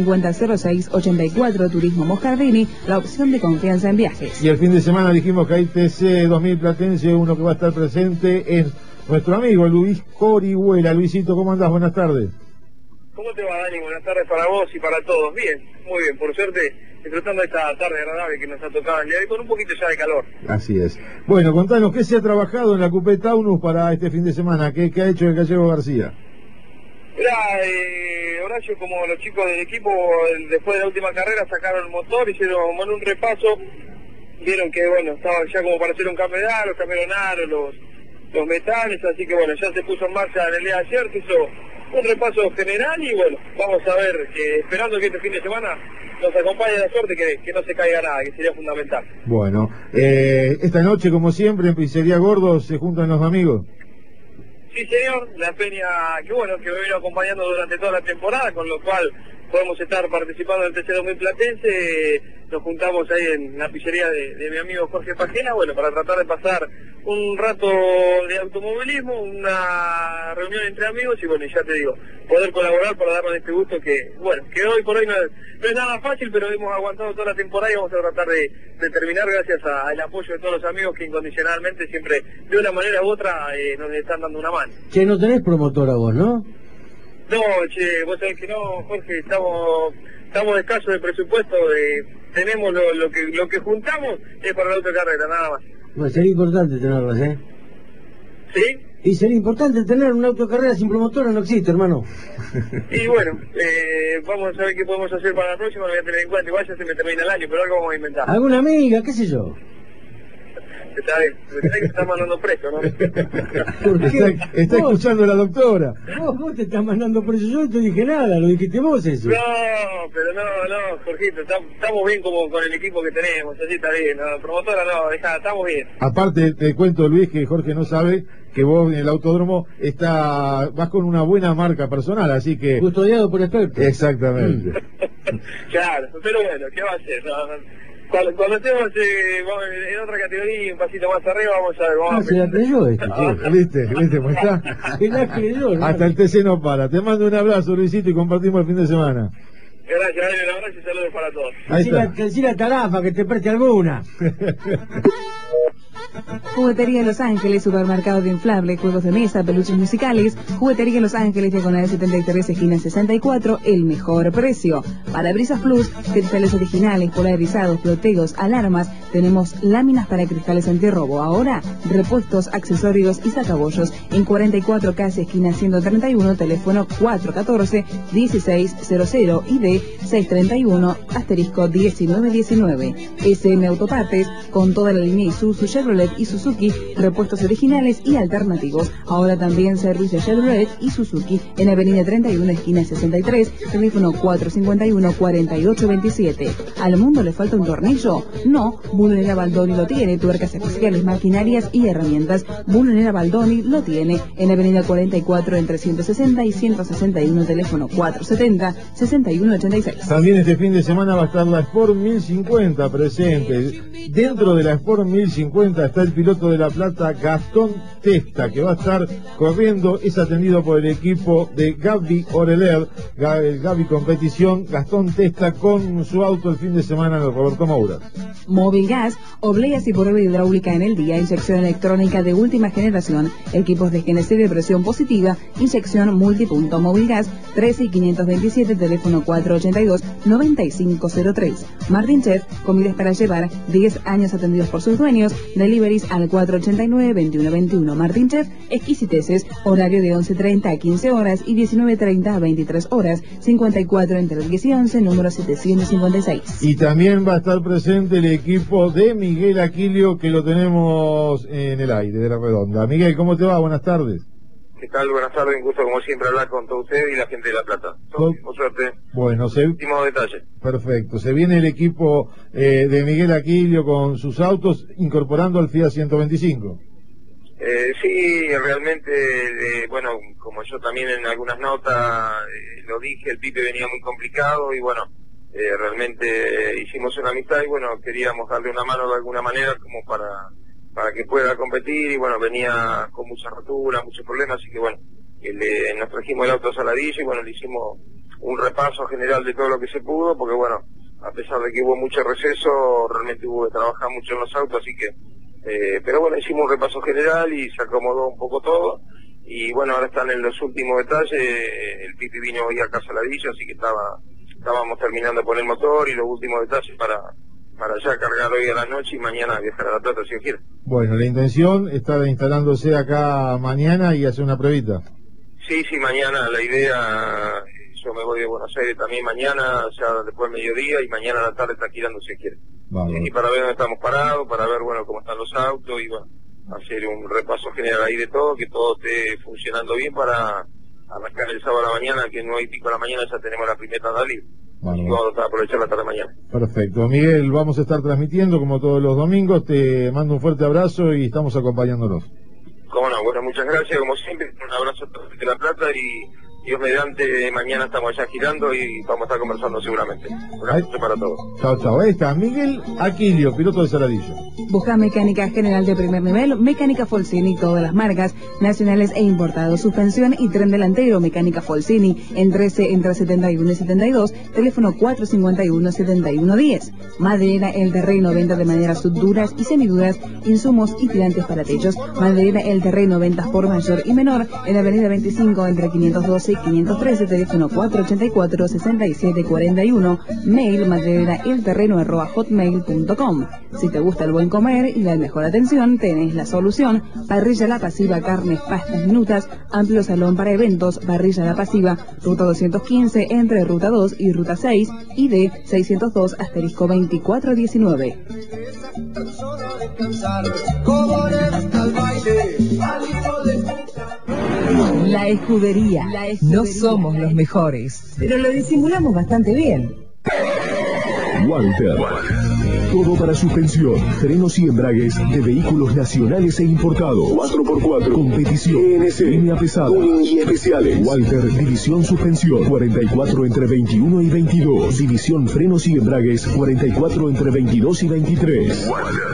450-06-84, Turismo Moscardini, la opción de confianza en viajes. Y el fin de semana dijimos que hay TC 2000 Platense, uno que va a estar presente es nuestro amigo Luis Corihuela. Luisito, ¿cómo andás? Buenas tardes. ¿Cómo te va, Dani? Buenas tardes para vos y para todos. Bien, muy bien, por suerte, disfrutando de esta tarde agradable que nos ha tocado el día de hoy, con un poquito ya de calor. Así es. Bueno, contanos, ¿qué se ha trabajado en la Coupé Taunus para este fin de semana? ¿Qué ha hecho el Gallego García? Mirá, Horacio, como los chicos del equipo, después de la última carrera sacaron el motor, hicieron un repaso, vieron que, bueno, estaban ya como para hacer un cambio de aros, cambiaron aros, los metales, así que, bueno, ya se puso en marcha en el día de ayer, se hizo un repaso general y, bueno, vamos a ver, esperando que este fin de semana nos acompañe la suerte, que no se caiga nada, que sería fundamental. Bueno, esta noche, como siempre, en Pizzería Gordo se juntan los amigos. Sí, señor, la peña que bueno, que me vino acompañando durante toda la temporada, con lo cual podemos estar participando en el TC 2000 Platense. Nos juntamos ahí en la pizzería de mi amigo Jorge Pajena, bueno, para tratar de pasar un rato de automovilismo, una reunión entre amigos y bueno, ya te digo, poder colaborar para darnos este gusto que, bueno, que hoy por hoy no es nada fácil, pero hemos aguantado toda la temporada y vamos a tratar de terminar gracias al apoyo de todos los amigos que incondicionalmente siempre, de una manera u otra, nos están dando una mano. Che, no tenés promotora vos, ¿no? No, che, vos sabés que no, Jorge, estamos escasos de presupuesto, tenemos lo que juntamos es para la autocarrera, nada más. Bueno, sería importante tenerlas, ¿eh? ¿Sí? Y sería importante tener una autocarrera sin promotora, no existe, hermano. Y bueno, vamos a ver qué podemos hacer para la próxima, lo voy a tener en cuenta, igual ya se me termina el año, pero algo vamos a inventar. ¿Alguna amiga, qué sé yo? Está bien, pero que se está mandando preso, ¿no? ¿Por qué? Está escuchando a la doctora. Vos te estás mandando preso, yo no te dije nada, lo dijiste vos eso. No, pero no, Jorgito, estamos bien como con el equipo que tenemos, así está bien, no, promotora no, estamos bien. Aparte, te cuento, Luis, que Jorge no sabe que vos en el autódromo vas con una buena marca personal, así que... Custodiado por expertos. Exactamente. Claro, pero bueno, ¿qué va a hacer? No. Cuando estemos en otra categoría, un pasito más arriba, vamos a ver. Vamos a se la creyó esto, ¿Viste? ¿Cómo está? Se la creyó, ¿no? Hasta el TC no para. Te mando un abrazo, Luisito, y compartimos el fin de semana. Gracias, un abrazo y saludos para todos. Decí la tarafa, que te preste alguna. Juguetería Los Ángeles, supermercado de inflable, juegos de mesa, peluches musicales. Juguetería Los Ángeles, diagonal 73, esquina 64, el mejor precio. Parabrisas Plus, cristales originales, polarizados, ploteos, alarmas. Tenemos láminas para cristales antirrobo. Ahora, repuestos, accesorios y sacabollos. En 44 casi esquina 131, teléfono 414-1600, ID 631-1919. SM Autopartes, con toda la línea Isuzu, Chevrolet y Suzuki, repuestos originales y alternativos. Ahora también servicio Chevrolet y Suzuki en Avenida 31, esquina 63, teléfono 451-4827. ¿Al mundo le falta un tornillo? No, Bulnera Baldoni lo tiene, tuercas especiales, maquinarias y herramientas. Bulnera Baldoni lo tiene en Avenida 44 entre 160 y 161, teléfono 470-6186. También este fin de semana va a estar la Sport 1050 presente. Dentro de la Sport 1050 está el piloto de La Plata, Gastón Testa, que va a estar corriendo, es atendido por el equipo de Gaby Oreler, Gaby Competición. Gastón Testa con su auto el fin de semana en el Roberto Moura. Móvil Gas, obleas y prueba hidráulica en el día, inyección electrónica de última generación, equipos de GNC de presión positiva, inyección multipunto. Móvil Gas, 13 y 527, teléfono 482-9503. Martin Chef, comidas para llevar, 10 años atendidos por sus dueños, deliveries al 489-2121. Martin Chef, exquisiteces, horario de 11:30 a 15 horas y 19:30 a 23 horas, 54 entre 10 y 11, número 756. Y también va a estar presente el equipo de Miguel Aquilio, que lo tenemos en el aire de La Redonda. Miguel, ¿cómo te va? Buenas tardes. ¿Qué tal? Buenas tardes, un gusto como siempre hablar con todos ustedes y la gente de La Plata. Con suerte. Bueno, último detalle. Perfecto. Se viene el equipo de Miguel Aquilio con sus autos incorporando al Fiat 125. Sí, realmente, bueno, como yo también en algunas notas lo dije, el Pipe venía muy complicado y bueno, realmente hicimos una amistad y bueno, queríamos darle una mano de alguna manera como para que pueda competir, y bueno, venía con mucha rotura, muchos problemas, así que bueno, nos trajimos el auto a Saladillo y bueno, le hicimos un repaso general de todo lo que se pudo, porque bueno, a pesar de que hubo mucho receso, realmente hubo que trabajar mucho en los autos, así que, pero bueno, hicimos un repaso general y se acomodó un poco todo, y bueno, ahora están en los últimos detalles. El Pipi vino hoy acá a Saladillo, así que estábamos terminando de poner el motor y los últimos detalles para ya cargar hoy a la noche y mañana viajar a La Plata si Dios quiere. Bueno, la intención está instalándose acá mañana y hacer una pruebita. Sí, mañana la idea, yo me voy de Buenos Aires también mañana, ya después del mediodía, y mañana a la tarde está girando si quiere. Y para ver dónde estamos parados, para ver, bueno, cómo están los autos, y bueno, hacer un repaso general ahí de todo, que todo esté funcionando bien para arrancar el sábado a la mañana, que 9:30 de la mañana ya tenemos la primera tanda libre. Bueno, y vamos a aprovechar la tarde de mañana. Perfecto. Miguel, vamos a estar transmitiendo como todos los domingos, te mando un fuerte abrazo y estamos acompañándolos. Cómo no, bueno, muchas gracias, como siempre, un abrazo a todos de La Plata, y Dios mediante, mañana estamos allá girando y vamos a estar conversando seguramente. Un abrazo para todos. Chao. Ahí está Miguel Aquilio, piloto de Saladillo. Busca mecánica general de primer nivel, Mecánica Folsini, todas las marcas, nacionales e importados, suspensión y tren delantero, Mecánica Folsini, en 13, entre 71 y 72, teléfono 451-7110. Maderera El Terreno, venta de maderas duras y semiduras, insumos y tirantes para techos. Maderera El Terreno, ventas por mayor y menor, en avenida 25, entre 512 y 513, teléfono 484-6741, mail madereraelterreno@hotmail.com. Si te gusta el buen comer y la mejor atención, tenés la solución. Parrilla La Pasiva, carnes, pastas, minutas, amplio salón para eventos. Parrilla La Pasiva, ruta 215, entre ruta 2 y ruta 6, ID 602-2419. La escudería. No somos los mejores, pero lo disimulamos bastante bien. Walter. Todo para suspensión, frenos y embragues de vehículos nacionales e importados. 4x4, competición, línea pesada, tuning y especiales. Walter, división suspensión, 44 entre 21 y 22. División frenos y embragues, 44 entre 22 y 23.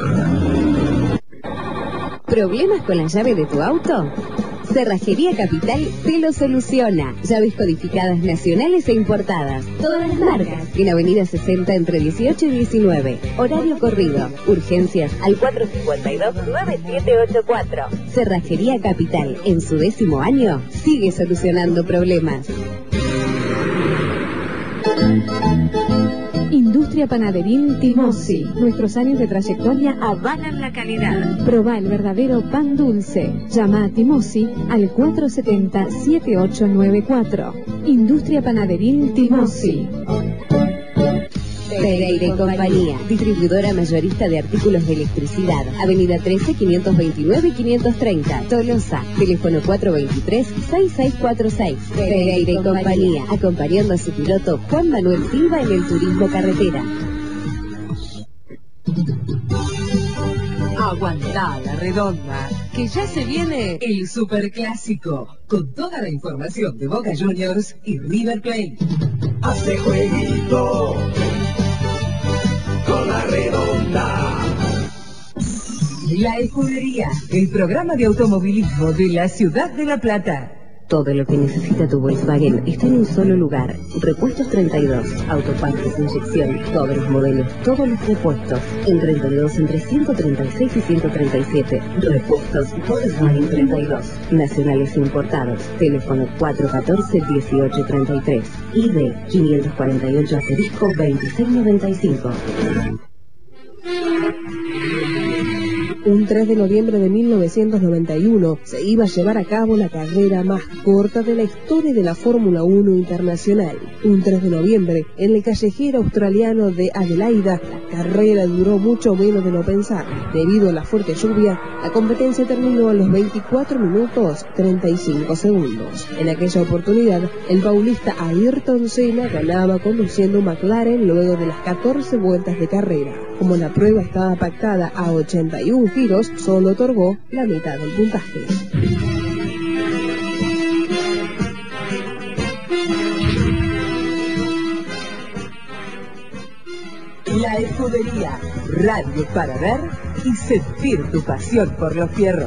¿Problemas con la llave de tu auto? Cerrajería Capital te lo soluciona. Llaves codificadas nacionales e importadas. Todas las marcas. En Avenida 60 entre 18 y 19. Horario corrido. Urgencias al 452-9784. Cerrajería Capital, en su 10º año, sigue solucionando problemas. Industria Panaderil Timosi. Nuestros años de trayectoria avalan la calidad. Proba el verdadero pan dulce. Llama a Timosi al 470-7894. Industria Panaderil Timosi. Pereira y Compañía, distribuidora mayorista de artículos de electricidad. Avenida 13, 529 y 530. Tolosa, teléfono 423-6646. Pereira y Compañía, acompañando a su piloto Juan Manuel Silva en el turismo carretera. Aguantá la redonda, que ya se viene el Superclásico, con toda la información de Boca Juniors y River Plate. Hace jueguito con la redonda. La Escudería, el programa de automovilismo de la ciudad de La Plata. Todo lo que necesita tu Volkswagen está en un solo lugar. Repuestos 32, autopartes, inyección, todos los modelos, todos los repuestos. En 32 entre 136 y 137. Repuestos Volkswagen 32. Nacionales e importados. Teléfono 414-1833. ID 548-2695. Un 3 de noviembre de 1991 se iba a llevar a cabo la carrera más corta de la historia de la Fórmula 1 internacional. Un 3 de noviembre, en el callejero australiano de Adelaida, la carrera duró mucho menos de lo pensado. Debido a la fuerte lluvia, la competencia terminó a los 24 minutos 35 segundos. En aquella oportunidad, el paulista Ayrton Senna ganaba conduciendo un McLaren luego de las 14 vueltas de carrera. Como la prueba estaba pactada a 81 giros, solo otorgó la mitad del puntaje. La Escudería, radio para ver y sentir tu pasión por los fierros.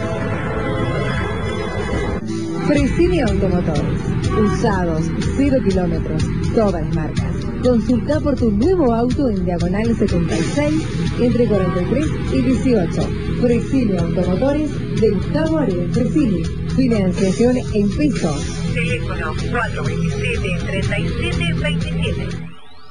Fresini Automotor. Usados, 0 kilómetros, todas las marcas. Consulta por tu nuevo auto en Diagonal 76, entre 43 y 18. Fresini Automotores de Gustavo Aredes Fresini. Financiación en pesos. Teléfono 427-3727.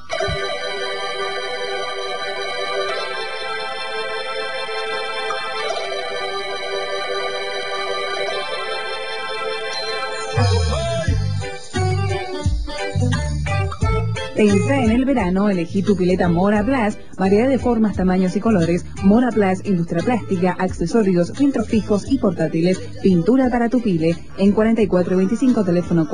Entra en el verano, elegí tu pileta Mora Plus, variedad de formas, tamaños y colores. Mora Plus, industria plástica, accesorios, filtros fijos y portátiles, pintura para tu pile. En 4425, teléfono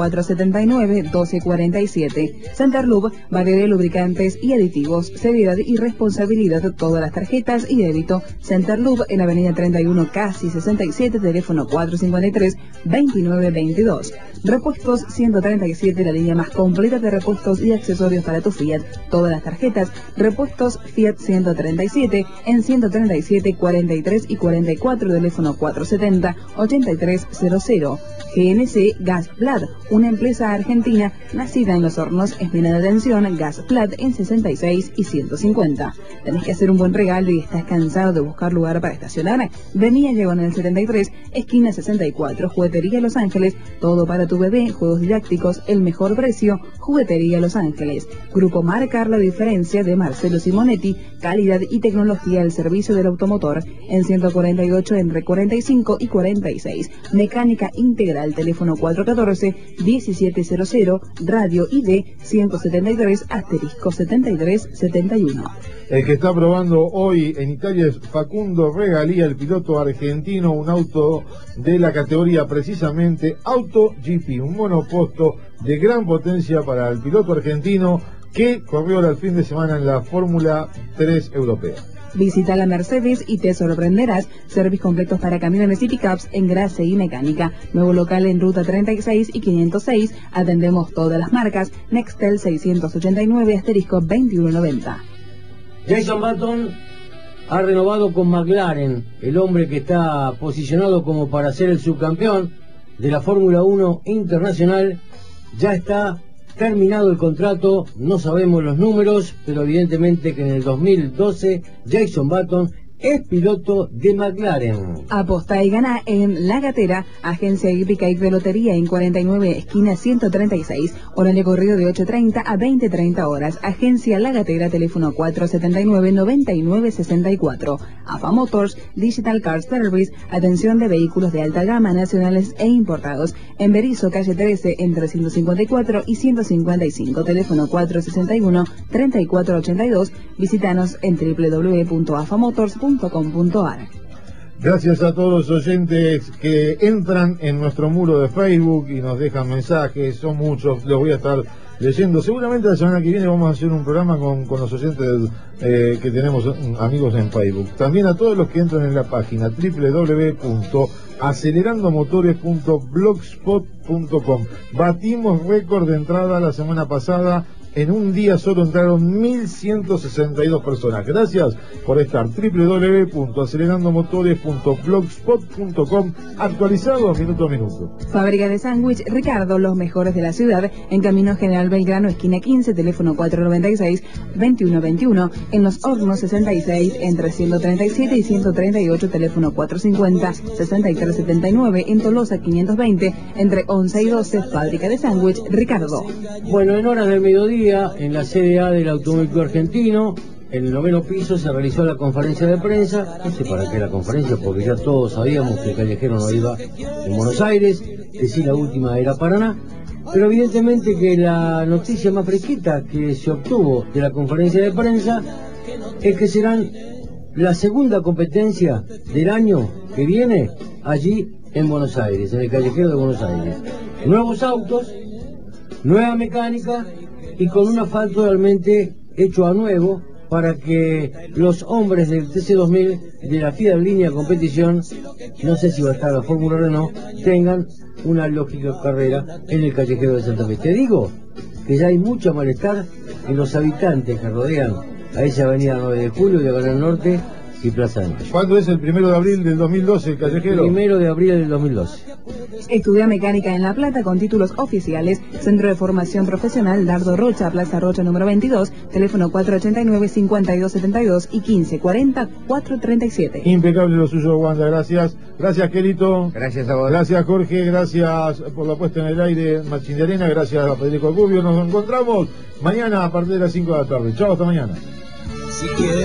479-1247. Centerlub, variedad de lubricantes y aditivos, seriedad y responsabilidad, todas las tarjetas y débito. Centerlub, en avenida 31, casi 67, teléfono 453-2922. Repuestos 137, la línea más completa de repuestos y accesorios para tu Fiat, todas las tarjetas. Repuestos Fiat 137 en 137, 43 y 44, teléfono 470-8300. GNC Gasplat, una empresa argentina nacida en Los Hornos, esmena de atención, Gasplat en 66 y 150. ¿Tenés que hacer un buen regalo y estás cansado de buscar lugar para estacionar? Vení a Diagonal 73, esquina 64, Juguetería Los Ángeles, todo para tu bebé, juegos didácticos, el mejor precio, Juguetería Los Ángeles. Grupo Marcar la diferencia de Marcelo Simonetti, calidad y tecnología al servicio del automotor, en 148 entre 45 y 46. Mecánica integral, teléfono 414-1700, radio ID 173-7371. El que está probando hoy en Italia es Facundo Regalía, el piloto argentino, un auto de la categoría precisamente Auto GP, un monoposto de gran potencia para el piloto argentino que corrió ahora el fin de semana en la Fórmula 3 europea. Visita la Mercedes y te sorprenderás. Servicios completos para camiones y pickups en grasa y mecánica. Nuevo local en Ruta 36 y 506. Atendemos todas las marcas. Nextel 689-2190. Jason Button ha renovado con McLaren, el hombre que está posicionado como para ser el subcampeón de la Fórmula 1 internacional. Ya está terminado el contrato, no sabemos los números, pero evidentemente que en el 2012 Jason Button es piloto de McLaren. Aposta y gana en La Gatera, agencia hípica y de lotería en 49, esquina 136, horario corrido de 8:30 a 20:30 horas. Agencia La Gatera, teléfono 479-9964. AFA Motors, Digital Car Service, atención de vehículos de alta gama nacionales e importados. En Berisso, calle 13, entre 154 y 155, teléfono 461-3482. Visítanos en www.afamotors.com.ar. Gracias a todos los oyentes que entran en nuestro muro de Facebook y nos dejan mensajes, son muchos, los voy a estar leyendo. Seguramente la semana que viene vamos a hacer un programa con los oyentes que tenemos amigos en Facebook. También a todos los que entran en la página www.acelerandomotores.blogspot.com. Batimos récord de entrada la semana pasada. En un día solo entraron 1.162 personas. Gracias por estar. www.acelerandomotores.blogspot.com. Actualizado minuto a minuto. Fábrica de sándwich Ricardo, los mejores de la ciudad. En Camino General Belgrano, esquina 15, teléfono 496-2121. En Los Hornos 66, entre 137 y 138, teléfono 450-6379. En Tolosa 520, entre 11 y 12, Fábrica de sándwich Ricardo. Bueno, en horas del mediodía, en la CDA del Automóvil Argentino, en el 9º piso, se realizó la conferencia de prensa. No sé para qué la conferencia, porque ya todos sabíamos que el callejero no iba en Buenos Aires, que sí, la última era Paraná. Pero evidentemente que la noticia más fresquita que se obtuvo de la conferencia de prensa es que serán la segunda competencia del año que viene allí en Buenos Aires, en el callejero de Buenos Aires. Nuevos autos, nueva mecánica y con un asfalto realmente hecho a nuevo para que los hombres del TC2000 de la FIA Línea Competición, no sé si va a estar la Fórmula Renault, tengan una lógica carrera en el callejero de Santa Fe. Te digo que ya hay mucho malestar en los habitantes que rodean Ahí se avenida 9 de Julio, Diagonal Norte y Plaza de Mayo. ¿Cuándo es el 1 de abril del 2012, el callejero? 1 de abril del 2012. Estudia mecánica en La Plata con títulos oficiales. Centro de Formación Profesional Dardo Rocha, Plaza Rocha número 22, teléfono 489-5272 y 1540-437. Impecable lo suyo, Wanda, gracias. Gracias, Querito. Gracias a vos. Gracias, Jorge. Gracias por la puesta en el aire, Machín de Arena. Gracias a Federico Cubio. Nos encontramos mañana a partir de las 5 de la tarde. Chao, hasta mañana.